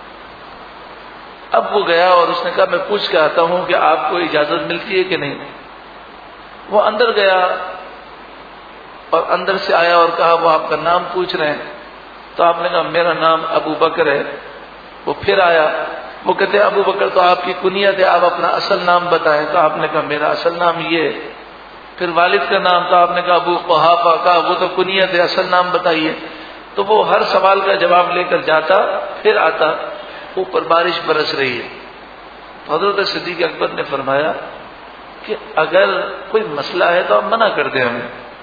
اب وہ گیا اور اس نے کہا میں پوچھ کے آتا ہوں کہ آپ کو اجازت ملتی ہے کہ نہیں. وہ اندر گیا اور اندر سے آیا اور کہا وہ آپ کا نام پوچھ رہے ہیں. تو آپ نے کہا میرا نام ابو بکر ہے. وہ پھر آیا، وہ کہتے ہیں ابو بکر تو آپ کی کنیت ہے، آپ اپنا اصل نام بتائیں. تو آپ نے کہا میرا اصل نام یہ ہے. پھر والد کا نام، تو آپ نے کہا ابو قحافہ. کہا وہ تو کنیت ہے، اصل نام بتائیے. تو وہ ہر سوال کا جواب لے کر جاتا، پھر آتا. اوپر بارش برس رہی ہے. تو حضرت صدیق اکبر نے فرمایا کہ اگر کوئی مسئلہ ہے تو آپ منع کر دیں ہمیں،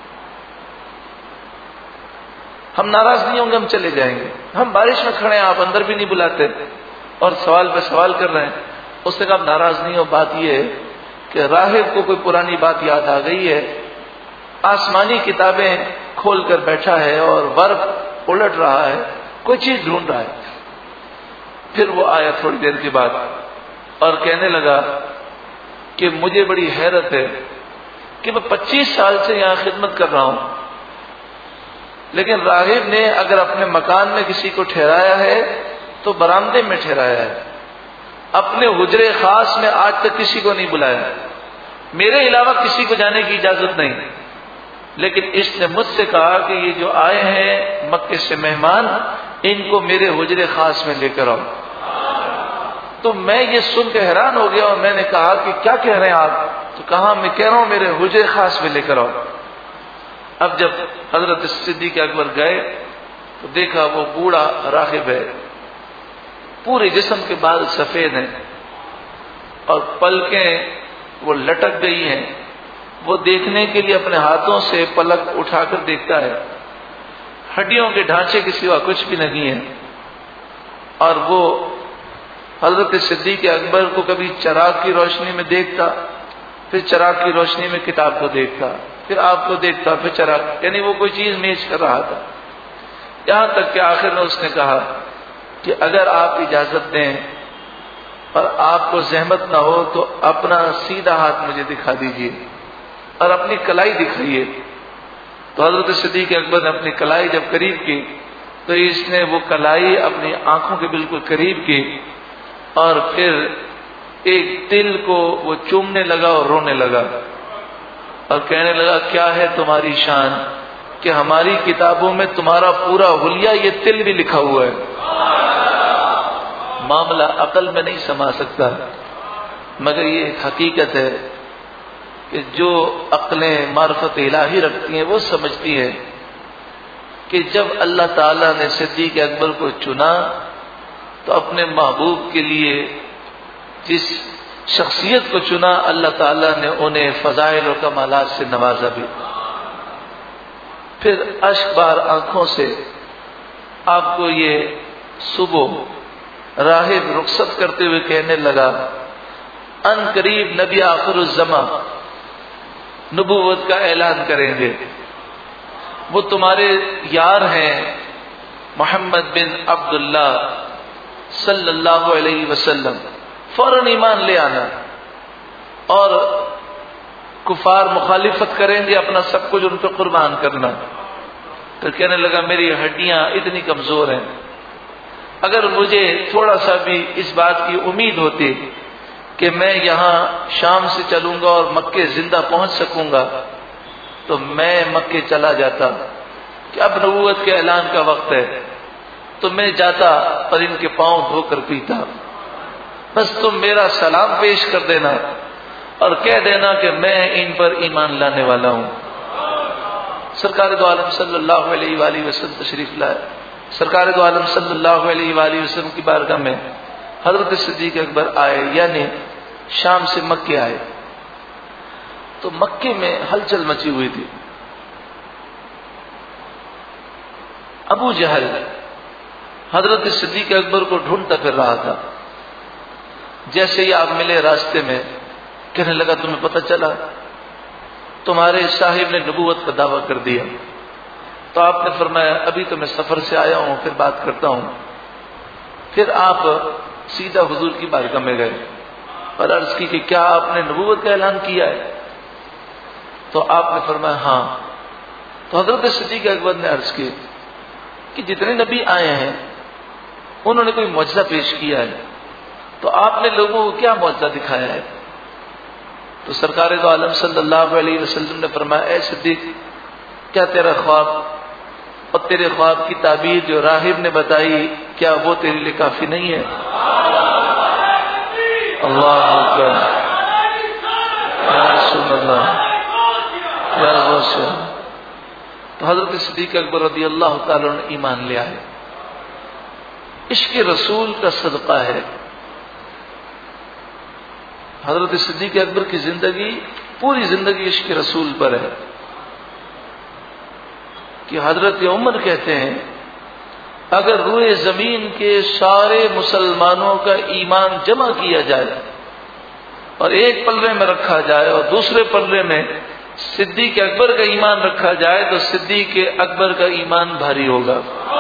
ہم ناراض نہیں ہوں گے، ہم چلے جائیں گے. ہم بارش میں کھڑے ہیں، آپ اندر بھی نہیں بلاتے اور سوال پہ سوال کر رہے ہیں. اس نے کہا ناراض نہیں ہو، بات یہ ہے کہ راہب کو کوئی پرانی بات یاد آ گئی ہے، آسمانی کتابیں کھول کر بیٹھا ہے اور ورق الٹ رہا ہے، کوئی چیز ڈھونڈ رہا ہے. پھر وہ آیا تھوڑی دیر کے بعد اور کہنے لگا کہ مجھے بڑی حیرت ہے کہ میں 25 سال سے یہاں خدمت کر رہا ہوں، لیکن راہب نے اگر اپنے مکان میں کسی کو ٹھہرایا ہے تو برآمدے میں ٹھہرایا ہے، اپنے حجرے خاص میں آج تک کسی کو نہیں بلایا، میرے علاوہ کسی کو جانے کی اجازت نہیں. لیکن اس نے مجھ سے کہا کہ یہ جو آئے ہیں مکے سے مہمان، ان کو میرے حجرے خاص میں لے کر آؤ. تو میں یہ سن کے حیران ہو گیا اور میں نے کہا کہ کیا کہہ رہے ہیں آپ؟ تو کہا میں کہہ رہا ہوں میرے حجرے خاص میں لے کر آؤ. اب جب حضرت صدیق اکبر گئے تو دیکھا وہ بوڑھا راہب ہے، پورے جسم کے بال سفید ہیں اور پلکیں وہ لٹک گئی ہیں. وہ دیکھنے کے لیے اپنے ہاتھوں سے پلک اٹھا کر دیکھتا ہے، ہڈیوں کے ڈھانچے کے سوا کچھ بھی نہیں ہے. اور وہ حضرت صدیق اکبر کو کبھی چراغ کی روشنی میں دیکھتا، پھر چراغ کی روشنی میں کتاب کو دیکھتا. پھر آپ کو دیکھتا پھر چراغ، یعنی وہ کوئی چیز میچ کر رہا تھا، یہاں تک کہ آخر میں اس نے کہا کہ اگر آپ اجازت دیں اور آپ کو زحمت نہ ہو تو اپنا سیدھا ہاتھ مجھے دکھا دیجیے اور اپنی کلائی دکھائیے۔ تو حضرت صدیق اکبر نے اپنی کلائی جب قریب کی تو اس نے وہ کلائی اپنی آنکھوں کے بالکل قریب کی اور پھر ایک دل کو وہ چومنے لگا اور رونے لگا اور کہنے لگا کیا ہے تمہاری شان کہ ہماری کتابوں میں تمہارا پورا حلیہ یہ تل بھی لکھا ہوا ہے۔ معاملہ عقل میں نہیں سما سکتا، مگر یہ ایک حقیقت ہے کہ جو عقلیں معرفت الہی رکھتی ہیں وہ سمجھتی ہے کہ جب اللہ تعالیٰ نے صدیق اکبر کو چنا تو اپنے محبوب کے لیے جس شخصیت کو چنا اللہ تعالیٰ نے انہیں فضائل و کمالات سے نوازا بھی۔ پھر اشک بار آنکھوں سے آپ کو یہ صبح راہب رخصت کرتے ہوئے کہنے لگا ان قریب نبی آخر الزمان نبوت کا اعلان کریں گے، وہ تمہارے یار ہیں محمد بن عبداللہ صلی اللہ علیہ وسلم، فوراً ایمان لے آنا، اور کفار مخالفت کریں گے اپنا سب کچھ ان پہ قربان کرنا۔ تو کہنے لگا میری ہڈیاں اتنی کمزور ہیں، اگر مجھے تھوڑا سا بھی اس بات کی امید ہوتی کہ میں یہاں شام سے چلوں گا اور مکے زندہ پہنچ سکوں گا تو میں مکے چلا جاتا کہ اب نبوت کے اعلان کا وقت ہے، تو میں جاتا اور ان کے پاؤں دھو کر پیتا، بس تم میرا سلام پیش کر دینا اور کہہ دینا کہ میں ان پر ایمان لانے والا ہوں۔ سرکار دو عالم صلی اللہ علیہ وآلہ وسلم تشریف لائے۔ سرکار دو عالم صلی اللہ علیہ وآلہ وسلم کی بارگاہ میں حضرت صدیق اکبر آئے، یعنی شام سے مکے آئے، تو مکے میں ہلچل مچی ہوئی تھی۔ ابو جہل حضرت صدیق اکبر کو ڈھونڈتا پھر رہا تھا، جیسے ہی آپ ملے راستے میں کہنے لگا تمہیں پتہ چلا تمہارے صاحب نے نبوت کا دعویٰ کر دیا؟ تو آپ نے فرمایا ابھی تو میں سفر سے آیا ہوں، پھر بات کرتا ہوں۔ پھر آپ سیدھا حضور کی بارگاہ میں گئے اور عرض کی کہ کیا آپ نے نبوت کا اعلان کیا ہے؟ تو آپ نے فرمایا ہاں۔ تو حضرت صدیق اکبر نے عرض کی کہ جتنے نبی آئے ہیں انہوں نے کوئی معجزہ پیش کیا ہے، تو آپ نے لوگوں کو کیا معجزہ دکھایا ہے؟ تو سرکار دو عالم صلی اللہ علیہ وسلم نے فرمایا اے صدیق، کیا تیرا خواب اور تیرے خواب کی تعبیر جو راہب نے بتائی کیا وہ تیرے لیے کافی نہیں ہے؟ اللہ اکبر، یا رسول اللہ، یا رسول۔ تو حضرت صدیق اکبر رضی اللہ تعالیٰ نے ایمان لے آئے۔ عشق رسول کا صدقہ ہے۔ حضرت صدیق اکبر کی زندگی پوری زندگی عشق رسول پر ہے کہ حضرت عمر کہتے ہیں اگر روئے زمین کے سارے مسلمانوں کا ایمان جمع کیا جائے اور ایک پلڑے میں رکھا جائے اور دوسرے پلڑے میں صدیق اکبر کا ایمان رکھا جائے تو صدیق اکبر کا ایمان بھاری ہوگا۔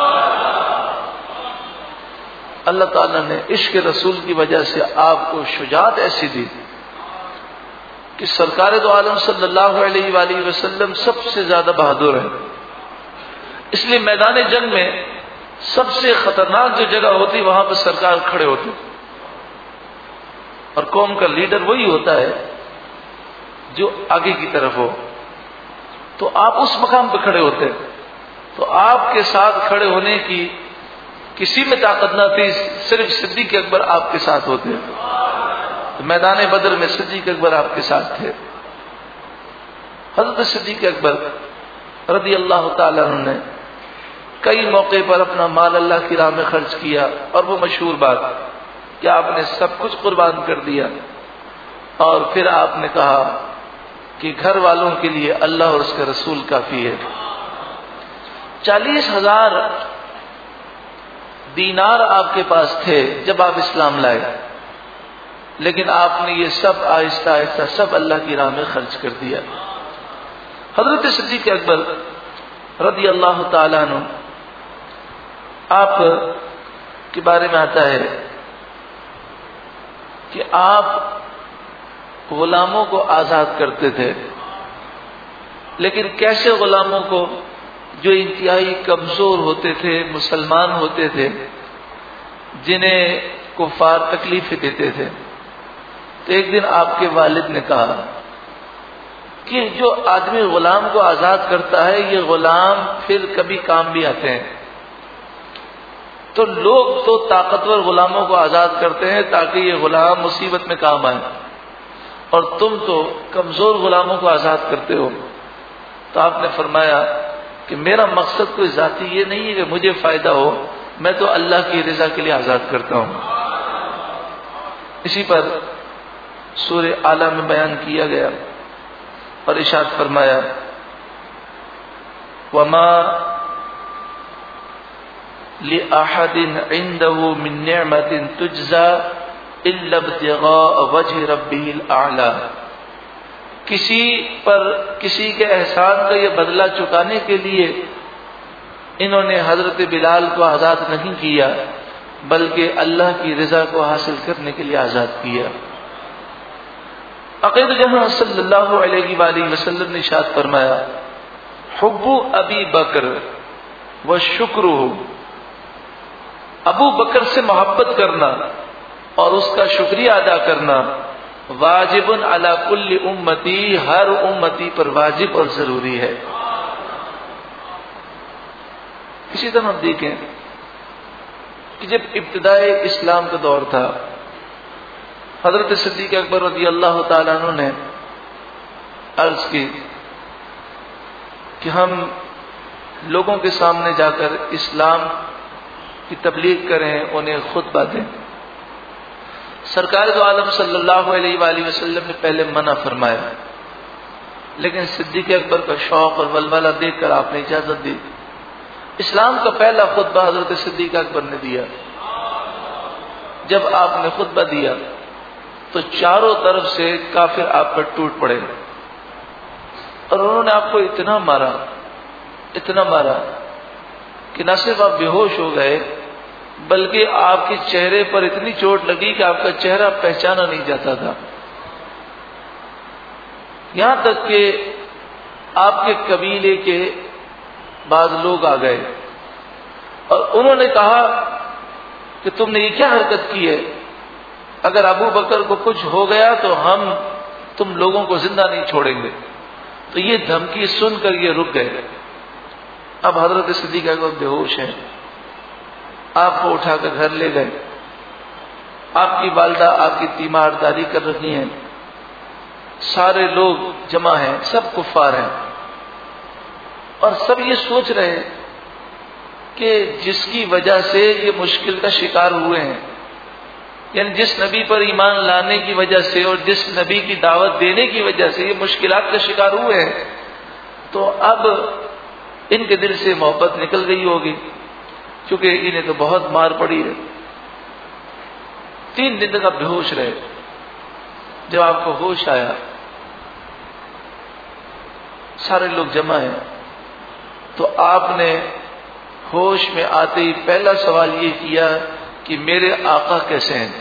اللہ تعالیٰ نے عشق رسول کی وجہ سے آپ کو شجاعت ایسی دی کہ سرکار دو عالم صلی اللہ علیہ وآلہ وسلم سب سے زیادہ بہادر ہے، اس لیے میدان جنگ میں سب سے خطرناک جو جگہ ہوتی وہاں پر سرکار کھڑے ہوتے، اور قوم کا لیڈر وہی ہوتا ہے جو آگے کی طرف ہو، تو آپ اس مقام پہ کھڑے ہوتے، تو آپ کے ساتھ کھڑے ہونے کی کسی میں طاقت نہ تھی، صرف صدیق اکبر آپ کے ساتھ ہوتے، تو میدان بدر میں صدیق اکبر آپ کے ساتھ تھے۔ حضرت صدیق اکبر رضی اللہ تعالیٰ عنہ نے کئی موقع پر اپنا مال اللہ کی راہ میں خرچ کیا، اور وہ مشہور بات کہ آپ نے سب کچھ قربان کر دیا، اور پھر آپ نے کہا کہ گھر والوں کے لیے اللہ اور اس کا رسول کافی ہے۔ 40,000 دینار آپ کے پاس تھے جب آپ اسلام لائے، لیکن آپ نے یہ سب آہستہ آہستہ سب اللہ کی راہ میں خرچ کر دیا۔ حضرت صدیق اکبر رضی اللہ تعالیٰ عنہ آپ کے بارے میں آتا ہے کہ آپ غلاموں کو آزاد کرتے تھے، لیکن کیسے غلاموں کو؟ جو انتہائی کمزور ہوتے تھے، مسلمان ہوتے تھے، جنہیں کفار تکلیفیں دیتے تھے۔ تو ایک دن آپ کے والد نے کہا کہ جو آدمی غلام کو آزاد کرتا ہے یہ غلام پھر کبھی کام بھی آتے ہیں۔ تو لوگ تو طاقتور غلاموں کو آزاد کرتے ہیں تاکہ یہ غلام مصیبت میں کام آئے، اور تم تو کمزور غلاموں کو آزاد کرتے ہو۔ تو آپ نے فرمایا کہ میرا مقصد کوئی ذاتی یہ نہیں ہے کہ مجھے فائدہ ہو، میں تو اللہ کی رضا کے لیے آزاد کرتا ہوں۔ اسی پر سورہ اعلیٰ میں بیان کیا گیا اور ارشاد فرمایا وما لأحد عنده من نعمة تجزى إلا ابتغاء وجه ربه الأعلى، کسی پر کسی کے احسان کا یہ بدلہ چکانے کے لیے انہوں نے حضرت بلال کو آزاد نہیں کیا، بلکہ اللہ کی رضا کو حاصل کرنے کے لیے آزاد کیا۔ عقید جہاں صلی اللہ علیہ وآلہ وسلم نے ارشاد فرمایا حب ابی بکر و شکر، ابو بکر سے محبت کرنا اور اس کا شکریہ ادا کرنا واجب علی کل امتی، ہر امتی پر واجب اور ضروری ہے۔ اسی طرح ہم دیکھیں کہ جب ابتدائے اسلام کا دور تھا، حضرت صدیق اکبر رضی اللہ تعالیٰ عنہ نے عرض کی کہ ہم لوگوں کے سامنے جا کر اسلام کی تبلیغ کریں، انہیں خطبہ دیں۔ سرکار دو عالم صلی اللہ علیہ وآلہ وسلم نے پہلے منع فرمایا، لیکن صدیق اکبر کا شوق اور ولولہ دیکھ کر آپ نے اجازت دی۔ اسلام کا پہلا خطبہ حضرت صدیق اکبر نے دیا۔ جب آپ نے خطبہ دیا تو چاروں طرف سے کافر آپ پر ٹوٹ پڑے اور انہوں نے آپ کو اتنا مارا کہ نہ صرف آپ بے ہوش ہو گئے بلکہ آپ کے چہرے پر اتنی چوٹ لگی کہ آپ کا چہرہ پہچانا نہیں جاتا تھا، یہاں تک کہ آپ کے قبیلے کے بعض لوگ آ گئے اور انہوں نے کہا کہ تم نے یہ کیا حرکت کی ہے؟ اگر ابو بکر کو کچھ ہو گیا تو ہم تم لوگوں کو زندہ نہیں چھوڑیں گے۔ تو یہ دھمکی سن کر یہ رک گئے۔ اب حضرت صدیق اکبر بے ہوش ہیں، آپ کو اٹھا کر گھر لے گئے۔ آپ کی والدہ آپ کی تیمار داری کر رہی ہیں، سارے لوگ جمع ہیں، سب کفار ہیں، اور سب یہ سوچ رہے ہیں کہ جس کی وجہ سے یہ مشکل کا شکار ہوئے ہیں، یعنی جس نبی پر ایمان لانے کی وجہ سے اور جس نبی کی دعوت دینے کی وجہ سے یہ مشکلات کا شکار ہوئے ہیں، تو اب ان کے دل سے محبت نکل گئی ہوگی، کیونکہ انہیں تو بہت مار پڑی ہے۔ 3 دن تک آپ بے ہوش رہے۔ جب آپ کو ہوش آیا، سارے لوگ جمع ہیں، تو آپ نے ہوش میں آتے ہی پہلا سوال یہ کیا کہ میرے آقا کیسے ہیں؟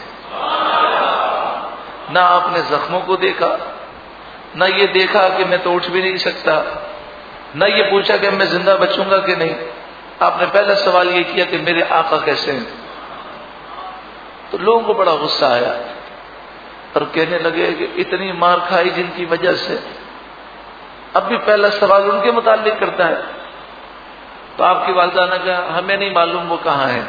نہ آپ نے زخموں کو دیکھا، نہ یہ دیکھا کہ میں تو اٹھ بھی نہیں سکتا، نہ یہ پوچھا کہ میں زندہ بچوں گا کہ نہیں۔ آپ نے پہلا سوال یہ کیا کہ میرے آقا کیسے ہیں؟ تو لوگوں کو بڑا غصہ آیا اور کہنے لگے کہ اتنی مار کھائی جن کی وجہ سے اب بھی پہلا سوال ان کے متعلق کرتا ہے۔ تو آپ کی والدہ نے کہا ہمیں نہیں معلوم وہ کہاں ہے،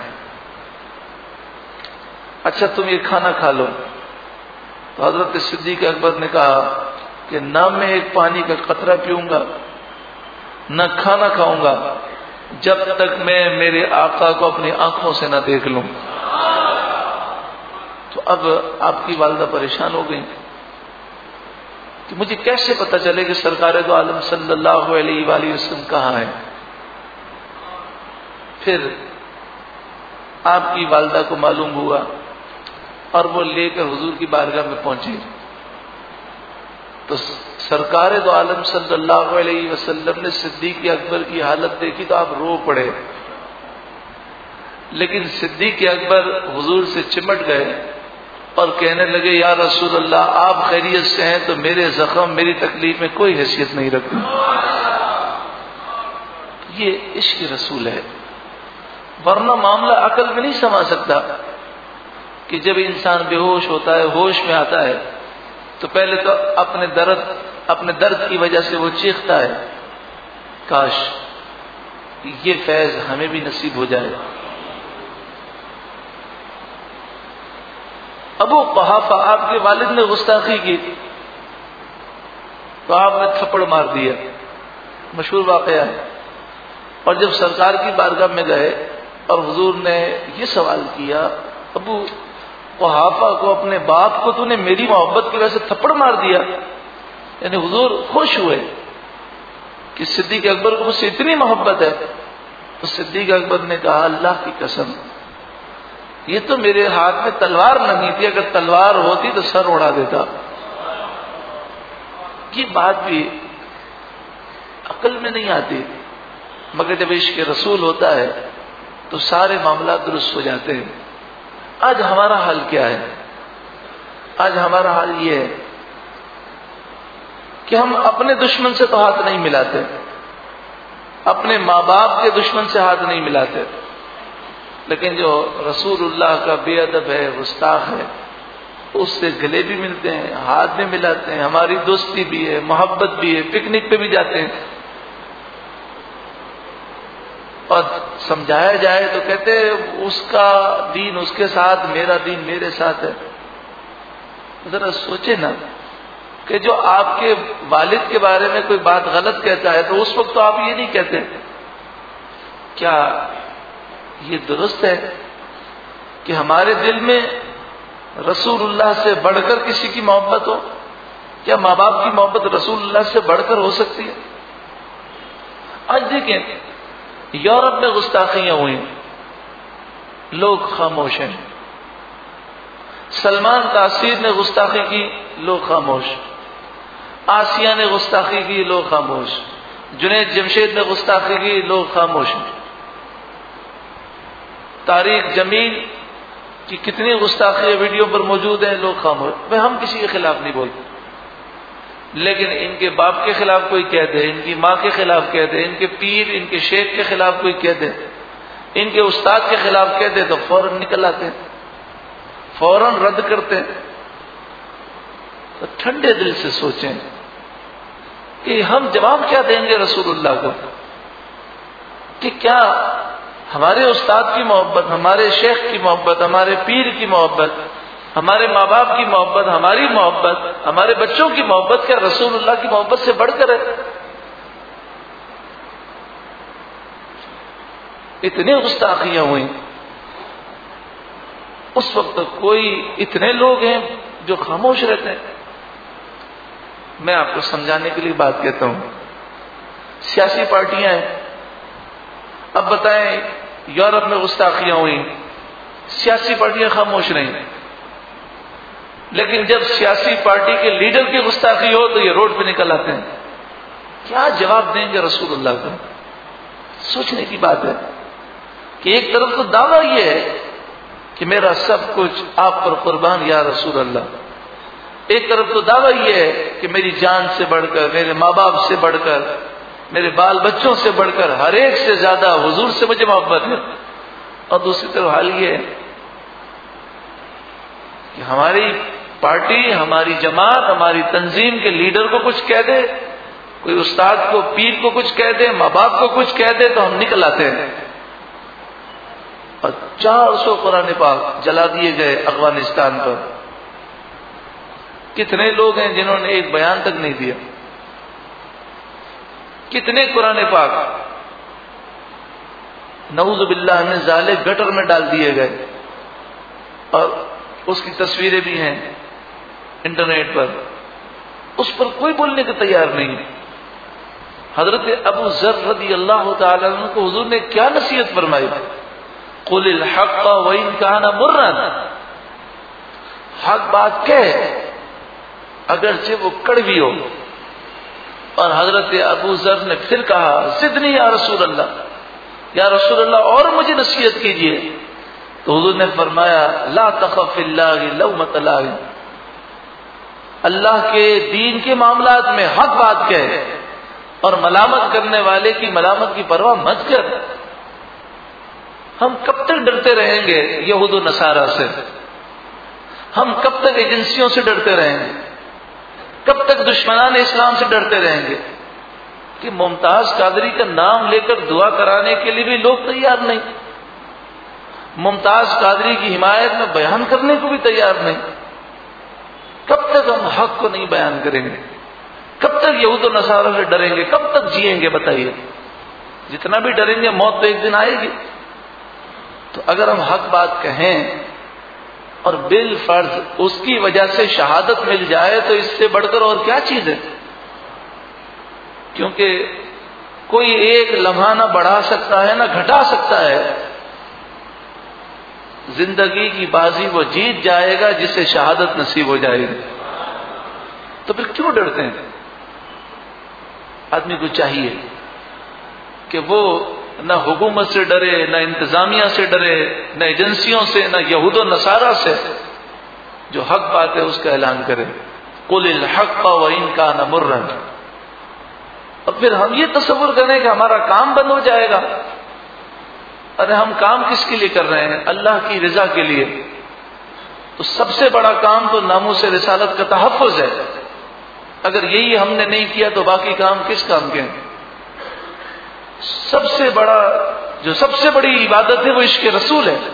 اچھا تم یہ کھانا کھا لو۔ تو حضرت صدیق اکبر نے کہا کہ نہ میں ایک پانی کا قطرہ پیوں گا نہ کھانا کھاؤں گا جب تک میں میرے آقا کو اپنی آنکھوں سے نہ دیکھ لوں۔ تو اب آپ کی والدہ پریشان ہو گئی کہ مجھے کیسے پتہ چلے کہ سرکار دو عالم صلی اللہ علیہ وآلہ وسلم کہاں ہے۔ پھر آپ کی والدہ کو معلوم ہوا اور وہ لے کر حضور کی بارگاہ میں پہنچی۔ تو سرکار دو عالم صلی اللہ علیہ وسلم نے صدیق اکبر کی حالت دیکھی تو آپ رو پڑے، لیکن صدیق اکبر حضور سے چمٹ گئے اور کہنے لگے یا رسول اللہ آپ خیریت سے ہیں تو میرے زخم میری تکلیف میں کوئی حیثیت نہیں رکھتی۔ یہ عشق رسول ہے، ورنہ معاملہ عقل میں نہیں سما سکتا کہ جب انسان بے ہوش ہوتا ہے ہوش میں آتا ہے تو پہلے تو اپنے درد کی وجہ سے وہ چیختا ہے کاش یہ فیض ہمیں بھی نصیب ہو جائے۔ ابو قحافہ آپ کے والد نے گستاخی کی تو آپ نے تھپڑ مار دیا، مشہور واقعہ ہے۔ اور جب سرکار کی بارگاہ میں گئے اور حضور نے یہ سوال کیا ابو قحافہ کو اپنے باپ کو تو نے میری محبت کی وجہ سے تھپڑ مار دیا، یعنی حضور خوش ہوئے کہ صدیق اکبر کو مجھ سے اتنی محبت ہے۔ تو صدیق اکبر نے کہا اللہ کی قسم یہ تو میرے ہاتھ میں تلوار نہیں تھی، اگر تلوار ہوتی تو سر اڑا دیتا۔ یہ بات بھی عقل میں نہیں آتی، مگر جب عشق رسول ہوتا ہے تو سارے معاملات درست ہو جاتے ہیں۔ آج ہمارا حال کیا ہے؟ آج ہمارا حال یہ ہے کہ ہم اپنے دشمن سے تو ہاتھ نہیں ملاتے، اپنے ماں باپ کے دشمن سے ہاتھ نہیں ملاتے، لیکن جو رسول اللہ کا بے ادب ہے گستاخ ہے اس سے گلے بھی ملتے ہیں، ہاتھ بھی ملاتے ہیں، ہماری دوستی بھی ہے، محبت بھی ہے، پکنک پہ بھی جاتے ہیں، اور سمجھایا جائے تو کہتے ہیں اس کا دین اس کے ساتھ، میرا دین میرے ساتھ ہے۔ ذرا سوچے نا کہ جو آپ کے والد کے بارے میں کوئی بات غلط کہتا ہے تو اس وقت تو آپ یہ نہیں کہتے، کیا یہ درست ہے کہ ہمارے دل میں رسول اللہ سے بڑھ کر کسی کی محبت ہو؟ کیا ماں باپ کی محبت رسول اللہ سے بڑھ کر ہو سکتی ہے؟ آج دیکھیں یورپ میں گستاخیاں ہوئی، لوگ خاموش ہیں۔ سلمان تاثیر نے گستاخی کی، لوگ خاموش۔ آسیہ نے گستاخی کی، لوگ خاموش۔ جنید جمشید نے گستاخی کی، لوگ خاموش ہیں۔ طارق جمیل کی کتنی گستاخی ویڈیو پر موجود ہیں، لوگ خاموش۔ میں ہم کسی کے خلاف نہیں بولتے، لیکن ان کے باپ کے خلاف کوئی کہہ دے، ان کی ماں کے خلاف کہہ دے، ان کے پیر ان کے شیخ کے خلاف کوئی کہہ دے، ان کے استاد کے خلاف کہہ دے تو فوراً نکل آتے ہیں، فوراً رد کرتے ہیں۔ تو ٹھنڈے دل سے سوچیں کہ ہم جواب کیا دیں گے رسول اللہ کو، کہ کیا ہمارے استاد کی محبت، ہمارے شیخ کی محبت، ہمارے پیر کی محبت، ہمارے ماں باپ کی محبت، ہماری محبت، ہمارے بچوں کی محبت کیا رسول اللہ کی محبت سے بڑھ کر ہے؟ اتنی گستاخیاں ہوئیں، اس وقت کوئی اتنے لوگ ہیں جو خاموش رہتے ہیں۔ میں آپ کو سمجھانے کے لیے بات کہتا ہوں، سیاسی پارٹیاں ہیں، اب بتائیں یورپ میں گستاخیاں ہوئیں، سیاسی پارٹیاں خاموش رہیں، لیکن جب سیاسی پارٹی کے لیڈر کی گستاخی ہو تو یہ روڈ پہ نکل آتے ہیں۔ کیا جواب دیں گے رسول اللہ کو؟ سوچنے کی بات ہے کہ ایک طرف تو دعویٰ یہ ہے کہ میرا سب کچھ آپ پر قربان یا رسول اللہ، ایک طرف تو دعویٰ یہ ہے کہ میری جان سے بڑھ کر، میرے ماں باپ سے بڑھ کر، میرے بال بچوں سے بڑھ کر، ہر ایک سے زیادہ حضور سے مجھے محبت ہے، اور دوسری طرف حال یہ ہے کہ ہماری پارٹی، ہماری جماعت، ہماری تنظیم کے لیڈر کو کچھ کہہ دے، کوئی استاد کو، پیر کو کچھ کہہ دے، ماں باپ کو کچھ کہہ دے تو ہم نکل آتے ہیں، اور 400 قرآن پاک جلا دیے گئے افغانستان پر۔ کتنے لوگ ہیں جنہوں نے ایک بیان تک نہیں دیا؟ کتنے قرآن پاک نعوذ باللہ من ذالک گٹر میں ڈال دیے گئے، اور اس کی تصویریں بھی ہیں انٹرنیٹ پر، اس پر کوئی بولنے کو تیار نہیں۔ حضرت ابو ذر رضی اللہ تعالی عنہ کو حضور نے کیا نصیحت فرمائی؟ قل الحق وان کان مرا، حق بات کہہ اگرچہ وہ کڑوی ہو. اور حضرت ابو ذر نے پھر کہا زدنی یا رسول اللہ، یا رسول اللہ اور مجھے نصیحت کیجیے. تو حضور نے فرمایا لا تخف فی اللہ لومۃ لائم، اللہ کے دین کے معاملات میں حق بات کہے اور ملامت کرنے والے کی ملامت کی پرواہ مت کر. ہم کب تک ڈرتے رہیں گے یہود و نصارہ سے؟ ہم کب تک ایجنسیوں سے ڈرتے رہیں گے؟ کب تک دشمنان اسلام سے ڈرتے رہیں گے؟ کہ ممتاز قادری کا نام لے کر دعا کرانے کے لیے بھی لوگ تیار نہیں، ممتاز قادری کی حمایت میں بیان کرنے کو بھی تیار نہیں. کب تک ہم حق کو نہیں بیان کریں گے؟ کب تک یہود و نصارہ سے ڈریں گے؟ کب تک جیئیں گے بتائیے؟ جتنا بھی ڈریں گے موت تو ایک دن آئے گی. تو اگر ہم حق بات کہیں اور بالفرض اس کی وجہ سے شہادت مل جائے تو اس سے بڑھ کر اور کیا چیز ہے؟ کیونکہ کوئی ایک لمحہ نہ بڑھا سکتا ہے نہ گھٹا سکتا ہے. زندگی کی بازی وہ جیت جائے گا جسے شہادت نصیب ہو جائے گی. تو پھر کیوں ڈرتے ہیں؟ آدمی کو چاہیے کہ وہ نہ حکومت سے ڈرے، نہ انتظامیہ سے ڈرے، نہ ایجنسیوں سے، نہ یہود و نصارہ سے. جو حق بات ہے اس کا اعلان کرے. قل الحق وان کان مرا. اور پھر ہم یہ تصور کریں کہ ہمارا کام بند ہو جائے گا. ارے ہم کام کس کے لیے کر رہے ہیں؟ اللہ کی رضا کے لیے. تو سب سے بڑا کام تو ناموس رسالت کا تحفظ ہے. اگر یہی ہم نے نہیں کیا تو باقی کام کس کام کے ہیں؟ سب سے بڑی عبادت ہے وہ عشق رسول ہے.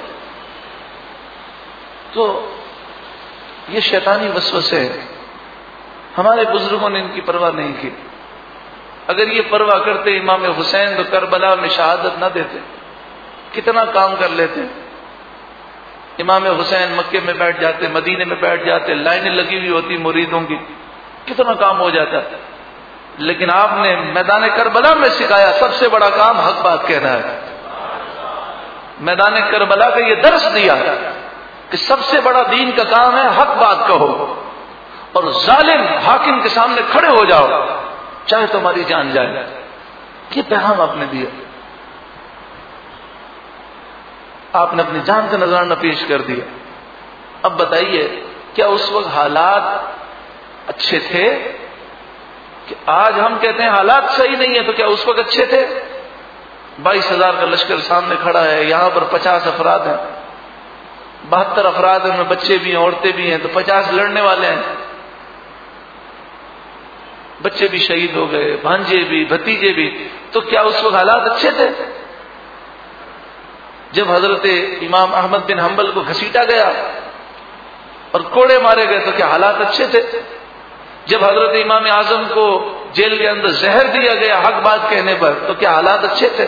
تو یہ شیطانی وسوسے ہے. ہمارے بزرگوں نے ان کی پرواہ نہیں کی. اگر یہ پرواہ کرتے امام حسین تو کربلا میں شہادت نہ دیتے، کتنا کام کر لیتے. امام حسین مکے میں بیٹھ جاتے، مدینے میں بیٹھ جاتے، لائنیں لگی ہوئی ہوتی مریدوں کی، کتنا کام ہو جاتا. لیکن آپ نے میدان کربلا میں سکھایا سب سے بڑا کام حق بات کہنا ہے. میدان کربلا کا یہ درس دیا کہ سب سے بڑا دین کا کام ہے حق بات کہو اور ظالم حاکم کے سامنے کھڑے ہو جاؤ چاہے تمہاری جان جائے. یہ پیغام آپ نے دیا. آپ نے اپنی جان کا نذرانہ پیش کر دیا. اب بتائیے کیا اس وقت حالات اچھے تھے؟ کہ آج ہم کہتے ہیں حالات صحیح نہیں ہے، تو کیا اس وقت اچھے تھے؟ 22,000 کا لشکر سامنے کھڑا ہے، یہاں پر 50 افراد ہیں، 72 افراد ہیں، ان میں بچے بھی ہیں، عورتیں بھی ہیں، تو 50 لڑنے والے ہیں. بچے بھی شہید ہو گئے، بھانجے بھی، بھتیجے بھی. تو کیا اس وقت حالات اچھے تھے؟ جب حضرت امام احمد بن حنبل کو گھسیٹا گیا اور کوڑے مارے گئے تو کیا حالات اچھے تھے؟ جب حضرت امام اعظم کو جیل کے اندر زہر دیا گیا حق بات کہنے پر تو کیا حالات اچھے تھے؟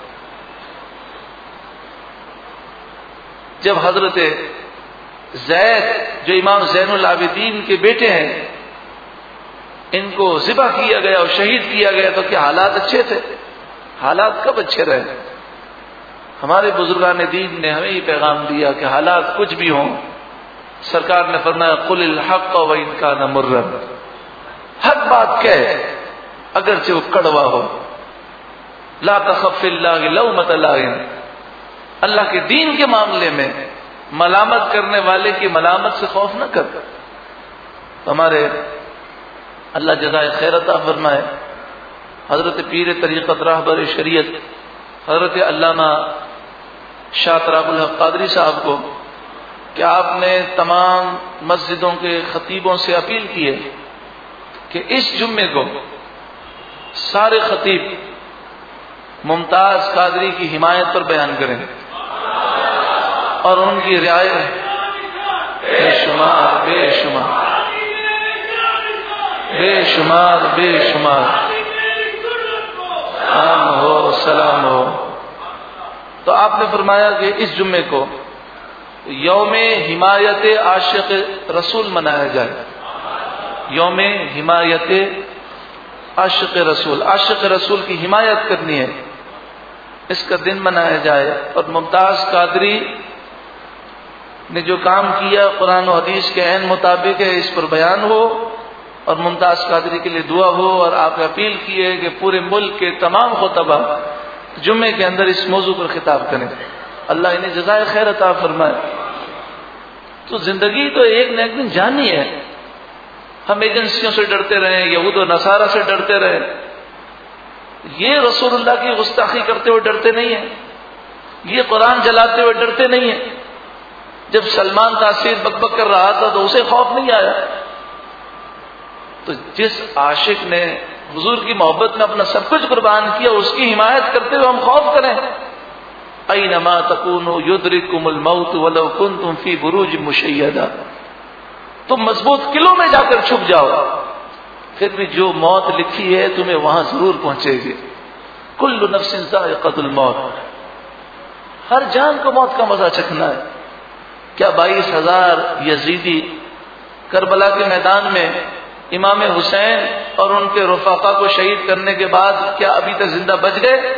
جب حضرت زید جو امام زین العابدین کے بیٹے ہیں ان کو ذبح کیا گیا اور شہید کیا گیا تو کیا حالات اچھے تھے؟ حالات کب اچھے رہے؟ ہمارے بزرگان دین نے ہمیں یہ پیغام دیا کہ حالات کچھ بھی ہوں، سرکار نے فرمایا قل الحق وان کان مرا. حق بات کہے اگرچہ وہ کڑوا ہو. لا تخف فی اللہ لومۃ لائم. اللہ کے دین کے معاملے میں ملامت کرنے والے کی ملامت سے خوف نہ کر. ہمارے اللہ جزائے خیر عطا فرمائے حضرت پیر طریقت راہبر شریعت حضرت علامہ شاہ تراب الحق قادری صاحب کو کہ آپ نے تمام مسجدوں کے خطیبوں سے اپیل کی ہے کہ اس جمعے کو سارے خطیب ممتاز قادری کی حمایت پر بیان کریں اور ان کی رعایت بے شمار بے شمار بے شمار بے شمار عام ہو سلام ہو. تو آپ نے فرمایا کہ اس جمعے کو یوم حمایت عاشق رسول منایا جائے. یوم حمایت عاشق رسول، عاشق رسول کی حمایت کرنی ہے، اس کا دن منایا جائے. اور ممتاز قادری نے جو کام کیا قرآن و حدیث کے عین مطابق ہے اس پر بیان ہو اور ممتاز قادری کے لیے دعا ہو، اور آپ اپیل کی ہے کہ پورے ملک کے تمام خطبہ جمعے کے اندر اس موضوع پر خطاب کریں، اللہ انہیں جزائے خیر عطا فرمائے۔ تو زندگی تو ایک نہ ایک دن جانی ہے، ہم ایجنسیوں سے ڈرتے رہے، یہود و نصارہ سے ڈرتے رہے، یہ رسول اللہ کی گستاخی کرتے ہوئے ڈرتے نہیں ہیں، یہ قرآن جلاتے ہوئے ڈرتے نہیں ہیں۔ جب سلمان تاثیر بک کر رہا تھا تو اسے خوف نہیں آیا۔ تو جس عاشق نے حضور کی محبت میں اپنا سب کچھ قربان کیا، اس کی حمایت کرتے ہوئے ہم خوف کریں۔ اینما تکونوا یدرککم الموت ولو کنتم فی بروج مشیدہ، تم مضبوط قلعوں میں جا کر چھپ جاؤ، پھر بھی جو موت لکھی ہے تمہیں وہاں ضرور پہنچے گی۔ کل نفس ذائقۃ الموت، ہر جان کو موت کا مزہ چکھنا ہے۔ کیا 22,000 یزیدی کربلا کے میدان میں امام حسین اور ان کے رفقا کو شہید کرنے کے بعد کیا ابھی تک زندہ بچ گئے؟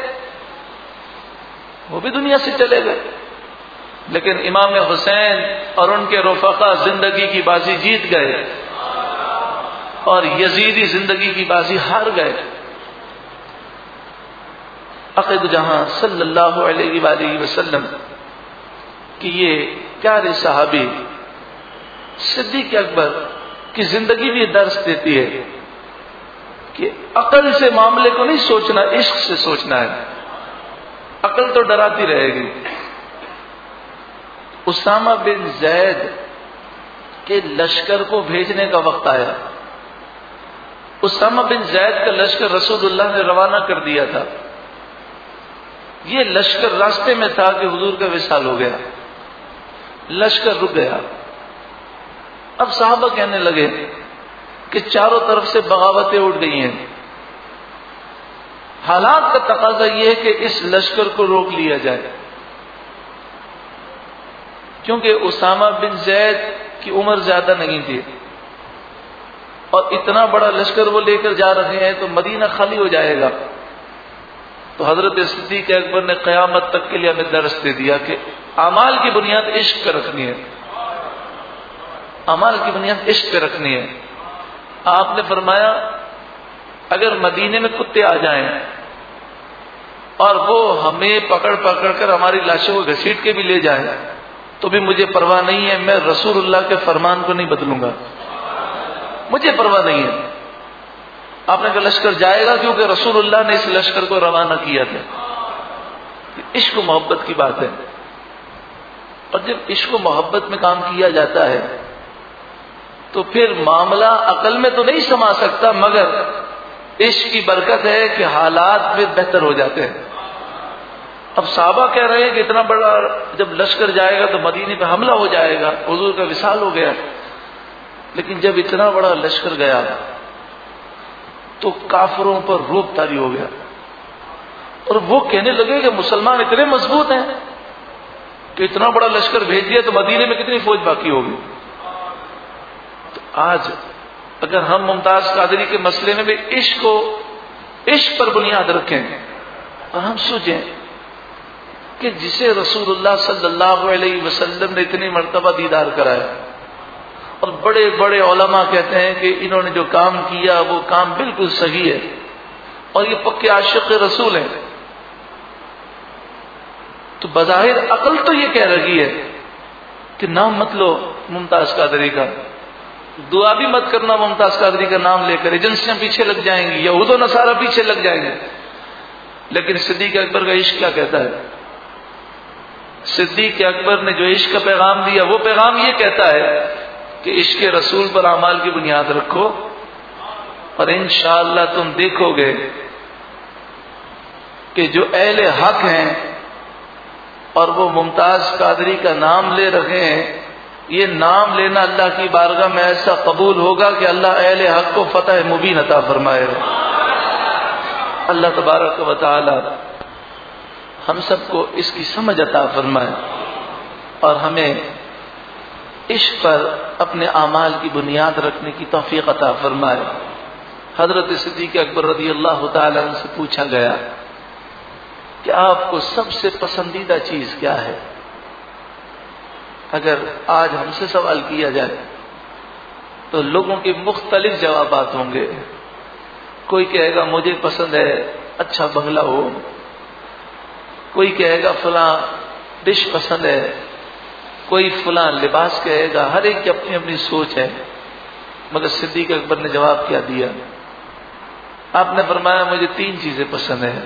وہ بھی دنیا سے چلے گئے، لیکن امام حسین اور ان کے رفقا زندگی کی بازی جیت گئے اور یزیدی زندگی کی بازی ہار گئے۔ عقید جہاں صلی اللہ علیہ وآلہ وسلم کہ یہ پیارے صحابی صدیق اکبر کی زندگی بھی درس دیتی ہے کہ عقل سے معاملے کو نہیں سوچنا، عشق سے سوچنا ہے۔ عقل تو ڈراتی رہے گی۔ اسامہ بن زید کے لشکر کو بھیجنے کا وقت آیا۔ اسامہ بن زید کا لشکر رسول اللہ نے روانہ کر دیا تھا۔ یہ لشکر راستے میں تھا کہ حضور کا وصال ہو گیا، لشکر رک گیا۔ اب صحابہ کہنے لگے کہ چاروں طرف سے بغاوتیں اٹھ گئی ہیں، حالات کا تقاضا یہ ہے کہ اس لشکر کو روک لیا جائے، کیونکہ اسامہ بن زید کی عمر زیادہ نہیں تھی اور اتنا بڑا لشکر وہ لے کر جا رہے ہیں تو مدینہ خالی ہو جائے گا۔ تو حضرت صدیق اکبر نے قیامت تک کے لیے ہمیں درس دے دیا کہ اعمال کی بنیاد عشق پہ رکھنی ہے، اعمال کی بنیاد عشق پہ رکھنی ہے۔ آپ نے فرمایا اگر مدینے میں کتے آ جائیں اور وہ ہمیں پکڑ کر ہماری لاشوں کو گھسیٹ کے بھی لے جائیں تو بھی مجھے پرواہ نہیں ہے، میں رسول اللہ کے فرمان کو نہیں بدلوں گا، مجھے پرواہ نہیں ہے۔ آپ نے کہا لشکر جائے گا کیونکہ رسول اللہ نے اس لشکر کو روانہ کیا تھا۔ عشق و محبت کی بات ہے، اور جب عشق و محبت میں کام کیا جاتا ہے تو پھر معاملہ عقل میں تو نہیں سما سکتا، مگر عشق کی برکت ہے کہ حالات پھر بہتر ہو جاتے ہیں۔ اب صحابہ کہہ رہے ہیں کہ اتنا بڑا جب لشکر جائے گا تو مدینے پہ حملہ ہو جائے گا، حضور کا وصال ہو گیا۔ لیکن جب اتنا بڑا لشکر گیا تو کافروں پر روب طاری ہو گیا، اور وہ کہنے لگے کہ مسلمان اتنے مضبوط ہیں کہ اتنا بڑا لشکر بھیج دیا تو مدینے میں کتنی فوج باقی ہوگی۔ تو آج اگر ہم ممتاز قادری کے مسئلے میں بھی عشق پر بنیاد رکھیں اور ہم سوچیں کہ جسے رسول اللہ صلی اللہ علیہ وسلم نے اتنی مرتبہ دیدار کرایا، اور بڑے بڑے علماء کہتے ہیں کہ انہوں نے جو کام کیا وہ کام بالکل صحیح ہے، اور یہ پکے عاشق رسول ہیں، تو بظاہر عقل تو یہ کہہ رہی ہے کہ نام مت لو ممتاز قادری کا، دعا بھی مت کرنا ممتاز قادری کا نام لے کر، ایجنسیاں پیچھے لگ جائیں گی، یہود و نصارہ پیچھے لگ جائیں گے۔ لیکن صدیق اکبر کا عشق کیا کہتا ہے؟ صدیق اکبر نے جو عشق کا پیغام دیا وہ پیغام یہ کہتا ہے کہ عشق رسول پر اعمال کی بنیاد رکھو، اور انشاءاللہ تم دیکھو گے کہ جو اہل حق ہیں اور وہ ممتاز قادری کا نام لے رہے ہیں، یہ نام لینا اللہ کی بارگاہ میں ایسا قبول ہوگا کہ اللہ اہل حق کو فتح مبین عطا فرمائے۔ اللہ تبارک و تعالی ہم سب کو اس کی سمجھ عطا فرمائے اور ہمیں عشق پر اپنے اعمال کی بنیاد رکھنے کی توفیق عطا فرمائے۔ حضرت صدیق اکبر رضی اللہ تعالی عنہ سے پوچھا گیا کہ آپ کو سب سے پسندیدہ چیز کیا ہے؟ اگر آج ہم سے سوال کیا جائے تو لوگوں کے مختلف جوابات ہوں گے. کوئی کہے گا مجھے پسند ہے اچھا بنگلہ ہو، کوئی کہے گا فلاں ڈش پسند ہے، کوئی فلاں لباس کہے گا. ہر ایک کی اپنی اپنی سوچ ہے. مگر صدیق اکبر نے جواب کیا دیا؟ آپ نے فرمایا مجھے 3 چیزیں پسند ہیں.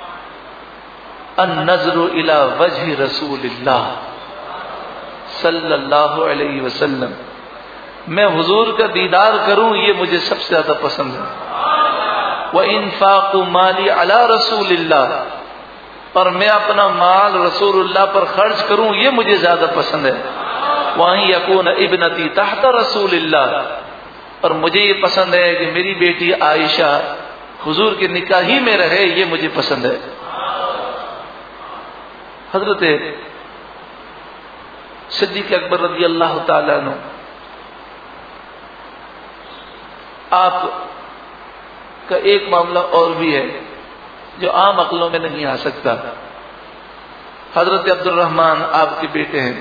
النظر الی وجہ رسول اللہ صلی اللہ علیہ وسلم، میں حضور کا دیدار کروں یہ مجھے سب سے زیادہ پسند ہے. وانفاق مالی علی رسول اللہ، اور میں اپنا مال رسول اللہ پر خرچ کروں یہ مجھے زیادہ پسند ہے. وَأَن يَكُونَ ابنتی تحت رسول اللہ، اور مجھے یہ پسند ہے کہ میری بیٹی عائشہ حضور کے نکاح ہی میں رہے یہ مجھے پسند ہے. حضرت صدیق اکبر رضی اللہ تعالیٰ عنہ آپ کا ایک معاملہ اور بھی ہے جو عام عقلوں میں نہیں آ سکتا. حضرت عبد الرحمن آپ کے بیٹے ہیں.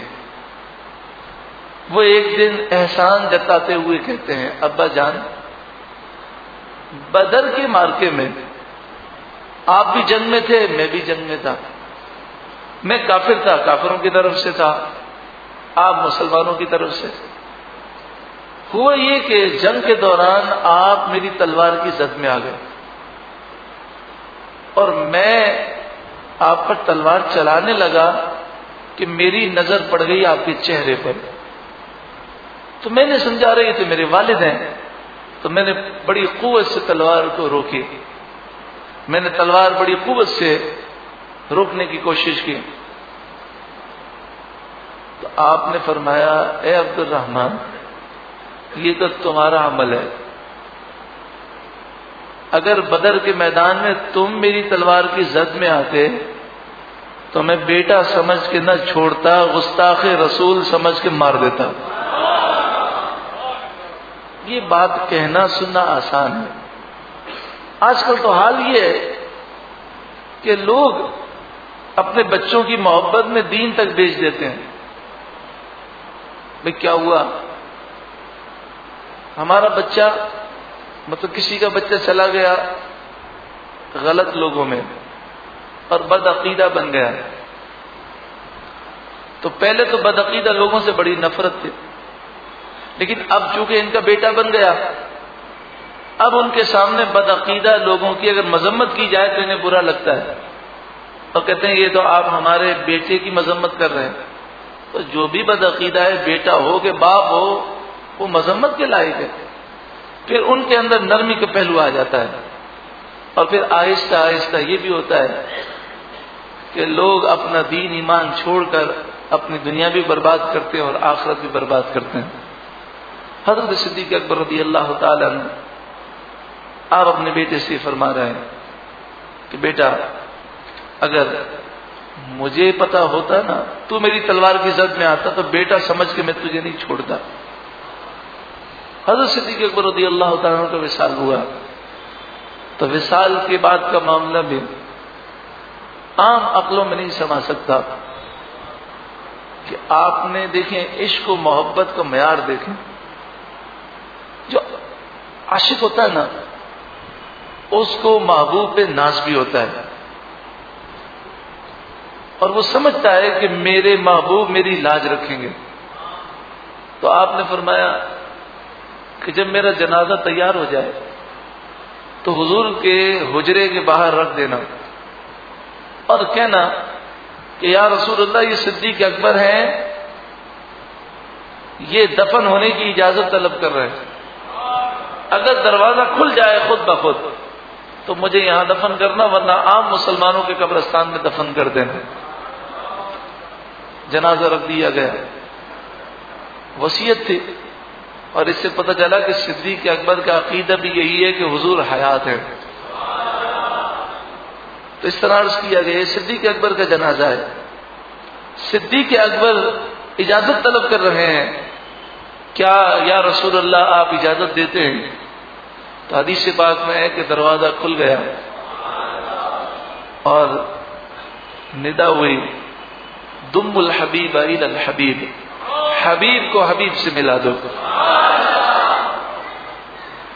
وہ ایک دن احسان جتاتے ہوئے کہتے ہیں ابا جان بدر کے مارکے میں آپ بھی جنگ میں تھے میں بھی جنگ میں تھا. میں کافر تھا کافروں کی طرف سے تھا، آپ مسلمانوں کی طرف سے. ہوا یہ کہ جنگ کے دوران آپ میری تلوار کی زد میں آ گئے اور میں آپ پر تلوار چلانے لگا کہ میری نظر پڑ گئی آپ کے چہرے پر. تو میں نے سمجھا رہے تھے میرے والد ہیں، تو میں نے بڑی قوت سے تلوار کو روکی. میں نے تلوار بڑی قوت سے روکنے کی کوشش کی. تو آپ نے فرمایا اے عبد الرحمن یہ تو تمہارا عمل ہے. اگر بدر کے میدان میں تم میری تلوار کی زد میں آتے تو میں بیٹا سمجھ کے نہ چھوڑتا، گستاخ رسول سمجھ کے مار دیتا. یہ بات کہنا سننا آسان ہے. آج کل تو حال یہ ہے کہ لوگ اپنے بچوں کی محبت میں دین تک بیچ دیتے ہیں. بھئی کیا ہوا، ہمارا بچہ مطلب کسی کا بچہ چلا گیا غلط لوگوں میں اور بدعقیدہ بن گیا. تو پہلے تو بدعقیدہ لوگوں سے بڑی نفرت تھی، لیکن اب چونکہ ان کا بیٹا بن گیا اب ان کے سامنے بدعقیدہ لوگوں کی اگر مذمت کی جائے تو انہیں برا لگتا ہے اور کہتے ہیں یہ تو آپ ہمارے بیٹے کی مذمت کر رہے ہیں. تو جو بھی بدعقیدہ ہے بیٹا ہو کہ باپ ہو وہ مذمت کے لائق ہے. پھر ان کے اندر نرمی کا پہلو آ جاتا ہے اور پھر آہستہ آہستہ یہ بھی ہوتا ہے کہ لوگ اپنا دین ایمان چھوڑ کر اپنی دنیا بھی برباد کرتے ہیں اور آخرت بھی برباد کرتے ہیں. حضرت صدیق اکبر رضی اللہ تعالیٰ عنہ آپ اپنے بیٹے سے فرما رہے ہیں کہ بیٹا اگر مجھے پتا ہوتا نا تو میری تلوار کی زد میں آتا تو بیٹا سمجھ کے میں تجھے نہیں چھوڑتا. حضرت صدیق اکبر رضی اللہ تعالیٰ عنہ کا وصال ہوا. تو وصال کے بعد کا معاملہ بھی عام عقلوں میں نہیں سما سکتا کہ آپ نے دیکھیں عشق و محبت کا معیار دیکھیں. جو عاشق ہوتا ہے نا اس کو محبوب پہ ناز بھی ہوتا ہے اور وہ سمجھتا ہے کہ میرے محبوب میری لاج رکھیں گے. تو آپ نے فرمایا کہ جب میرا جنازہ تیار ہو جائے تو حضور کے حجرے کے باہر رکھ دینا اور کہنا کہ یا رسول اللہ یہ صدیق اکبر ہیں، یہ دفن ہونے کی اجازت طلب کر رہے ہیں. اگر دروازہ کھل جائے خود بخود تو مجھے یہاں دفن کرنا ورنہ عام مسلمانوں کے قبرستان میں دفن کر دینا. جنازہ رکھ دیا گیا. وصیت تھی اور اس سے پتہ چلا کہ صدیق اکبر کا عقیدہ بھی یہی ہے کہ حضور حیات ہے. تو اس طرح عرض کیا گیا صدیق اکبر کا جنازہ ہے. صدیق اکبر اجازت طلب کر رہے ہیں کیا یا رسول اللہ آپ اجازت دیتے ہیں؟ تو حدیث پاک میں ہے کہ دروازہ کھل گیا اور ندا ہوئی دم الحبیب الی الحبیب، حبیب کو حبیب سے ملا دو.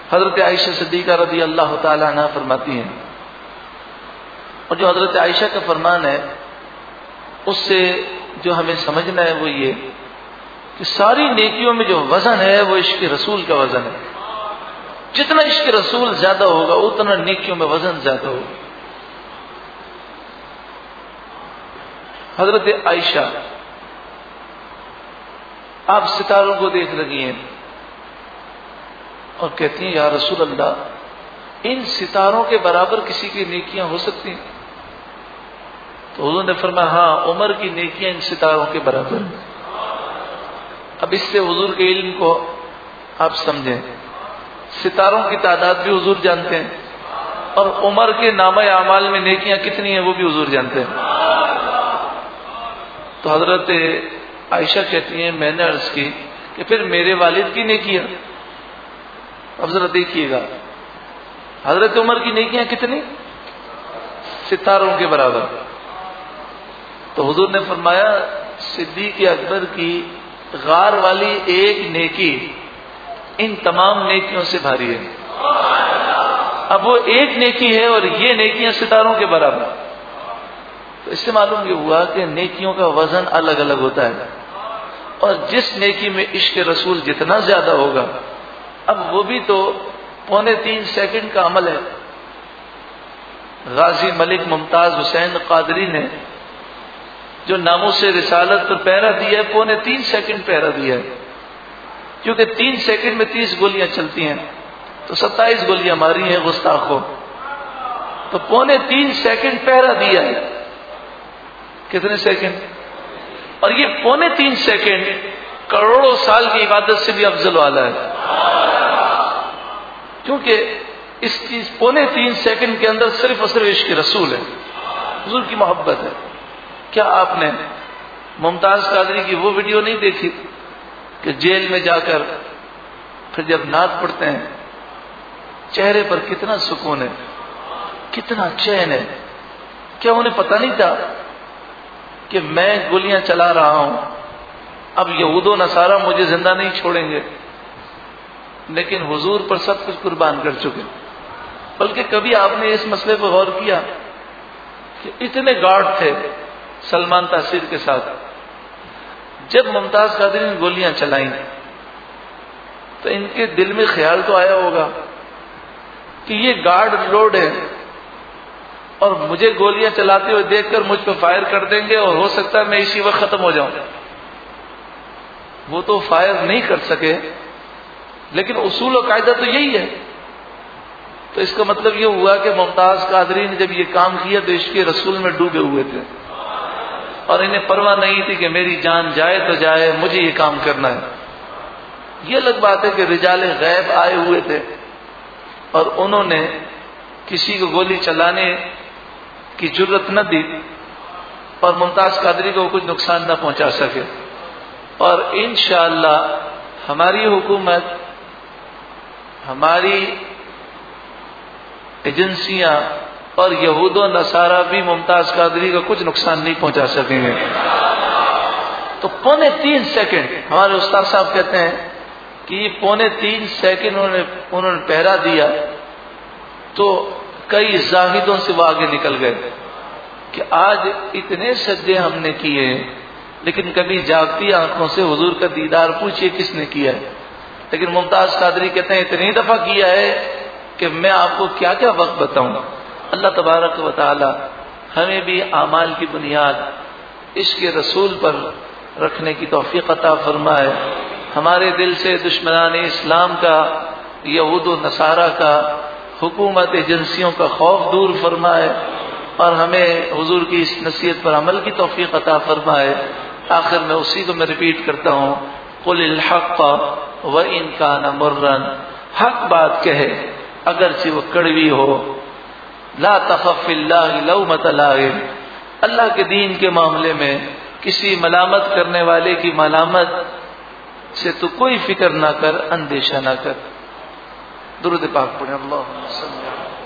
حضرت عائشہ صدیقہ رضی اللہ تعالی عنہ فرماتی ہیں، اور جو حضرت عائشہ کا فرمان ہے اس سے جو ہمیں سمجھنا ہے وہ یہ کہ ساری نیکیوں میں جو وزن ہے وہ عشق رسول کا وزن ہے. جتنا عشق رسول زیادہ ہوگا اتنا نیکیوں میں وزن زیادہ ہوگا. حضرت عائشہ آپ ستاروں کو دیکھ لگی ہیں اور کہتی ہیں یا رسول اللہ ان ستاروں کے برابر کسی کی نیکیاں ہو سکتی ہیں؟ تو حضور نے فرمایا ہاں، عمر کی نیکیاں ان ستاروں کے برابر ہیں. اب اس سے حضور کے علم کو آپ سمجھیں. ستاروں کی تعداد بھی حضور جانتے ہیں اور عمر کے نامہ اعمال میں نیکیاں کتنی ہیں وہ بھی حضور جانتے ہیں. تو حضرت عائشہ کہتی ہیں میں نے عرض کی کہ پھر میرے والد کی نیکیاں. اب ذرا دیکھیے گا حضرت عمر کی نیکیاں کتنی؟ ستاروں کے برابر. تو حضور نے فرمایا صدیق اکبر کی غار والی ایک نیکی ان تمام نیکیوں سے بھاری ہے. اب وہ ایک نیکی ہے اور یہ نیکیاں ستاروں کے برابر. تو اس سے معلوم یہ ہوا کہ نیکیوں کا وزن الگ الگ ہوتا ہے اور جس نیکی میں عشق رسول جتنا زیادہ ہوگا. اب وہ بھی تو 3.25 سیکنڈ کا عمل ہے. غازی ملک ممتاز حسین قادری نے جو ناموس رسالت پر پہرا دیا ہے 3.25 سیکنڈ پہرا دیا ہے، کیونکہ 3 سیکنڈ میں 30 گولیاں چلتی ہیں تو 27 گولیاں ماری ہیں گستاخوں. تو 3.25 سیکنڈ پہرا دیا ہے. کتنے سیکنڈ؟ اور یہ 3.25 سیکنڈ کروڑوں سال کی عبادت سے بھی افضل والا ہے، کیونکہ اس چیز 3.25 سیکنڈ کے اندر صرف اور صرف عشق رسول ہے، حضور کی محبت ہے. کیا آپ نے ممتاز قادری کی وہ ویڈیو نہیں دیکھی کہ جیل میں جا کر پھر جب نعت پڑھتے ہیں چہرے پر کتنا سکون ہے، کتنا چین ہے؟ کیا انہیں پتہ نہیں تھا کہ میں گولیاں چلا رہا ہوں، اب یہود و نصارہ مجھے زندہ نہیں چھوڑیں گے؟ لیکن حضور پر سب کچھ قربان کر چکے. بلکہ کبھی آپ نے اس مسئلے پر غور کیا کہ اتنے گارڈ تھے سلمان تاثیر کے ساتھ، جب ممتاز قادری نے گولیاں چلائیں تو ان کے دل میں خیال تو آیا ہوگا کہ یہ گارڈ لوڈ ہے اور مجھے گولیاں چلاتے ہوئے دیکھ کر مجھ پہ فائر کر دیں گے اور ہو سکتا ہے میں اسی وقت ختم ہو جاؤں. وہ تو فائر نہیں کر سکے لیکن اصول و قاعدہ تو یہی ہے. تو اس کا مطلب یہ ہوا کہ ممتاز قادری نے جب یہ کام کیا تو عشق رسول میں ڈوبے ہوئے تھے اور انہیں پرواہ نہیں تھی کہ میری جان جائے تو جائے، مجھے یہ کام کرنا ہے. یہ الگ بات ہے کہ رجال غیب آئے ہوئے تھے اور انہوں نے کسی کو گولی چلانے کی جرت نہ دی اور ممتاز قادری کو کچھ نقصان نہ پہنچا سکے. اور انشاءاللہ ہماری حکومت، ہماری ایجنسیاں اور یہود و نصارہ بھی ممتاز قادری کا کچھ نقصان نہیں پہنچا سکیں گے. تو 3.25 سیکنڈ ہمارے استاد صاحب کہتے ہیں کہ یہ 3.25 سیکنڈ انہوں نے پہرا دیا تو کئی زاہدوں سے وہ آگے نکل گئے کہ آج اتنے سجدے ہم نے کیے لیکن کبھی جاگتی آنکھوں سے حضور کا دیدار پوچھئے کس نے کیا ہے. لیکن ممتاز قادری کہتے ہیں اتنی دفعہ کیا ہے کہ میں آپ کو کیا کیا وقت بتاؤں. اللہ تبارک و تعالی ہمیں بھی اعمال کی بنیاد عشق رسول پر رکھنے کی توفیق عطا فرمائے. ہمارے دل سے دشمنان اسلام کا، یہود و نصارہ کا، حکومت ایجنسیوں کا خوف دور فرمائے اور ہمیں حضور کی اس نصیحت پر عمل کی توفیق عطا فرمائے. آخر میں اسی کو میں ریپیٹ کرتا ہوں، قل الحق وان کان مرا، حق بات کہے اگرچہ وہ کڑوی ہو. لا تخف فی اللہ لومۃ لائم، اللہ کے دین کے معاملے میں کسی ملامت کرنے والے کی ملامت سے تو کوئی فکر نہ کر، اندیشہ نہ کر. درود پاک پڑھیں. اللہم صلی اللہ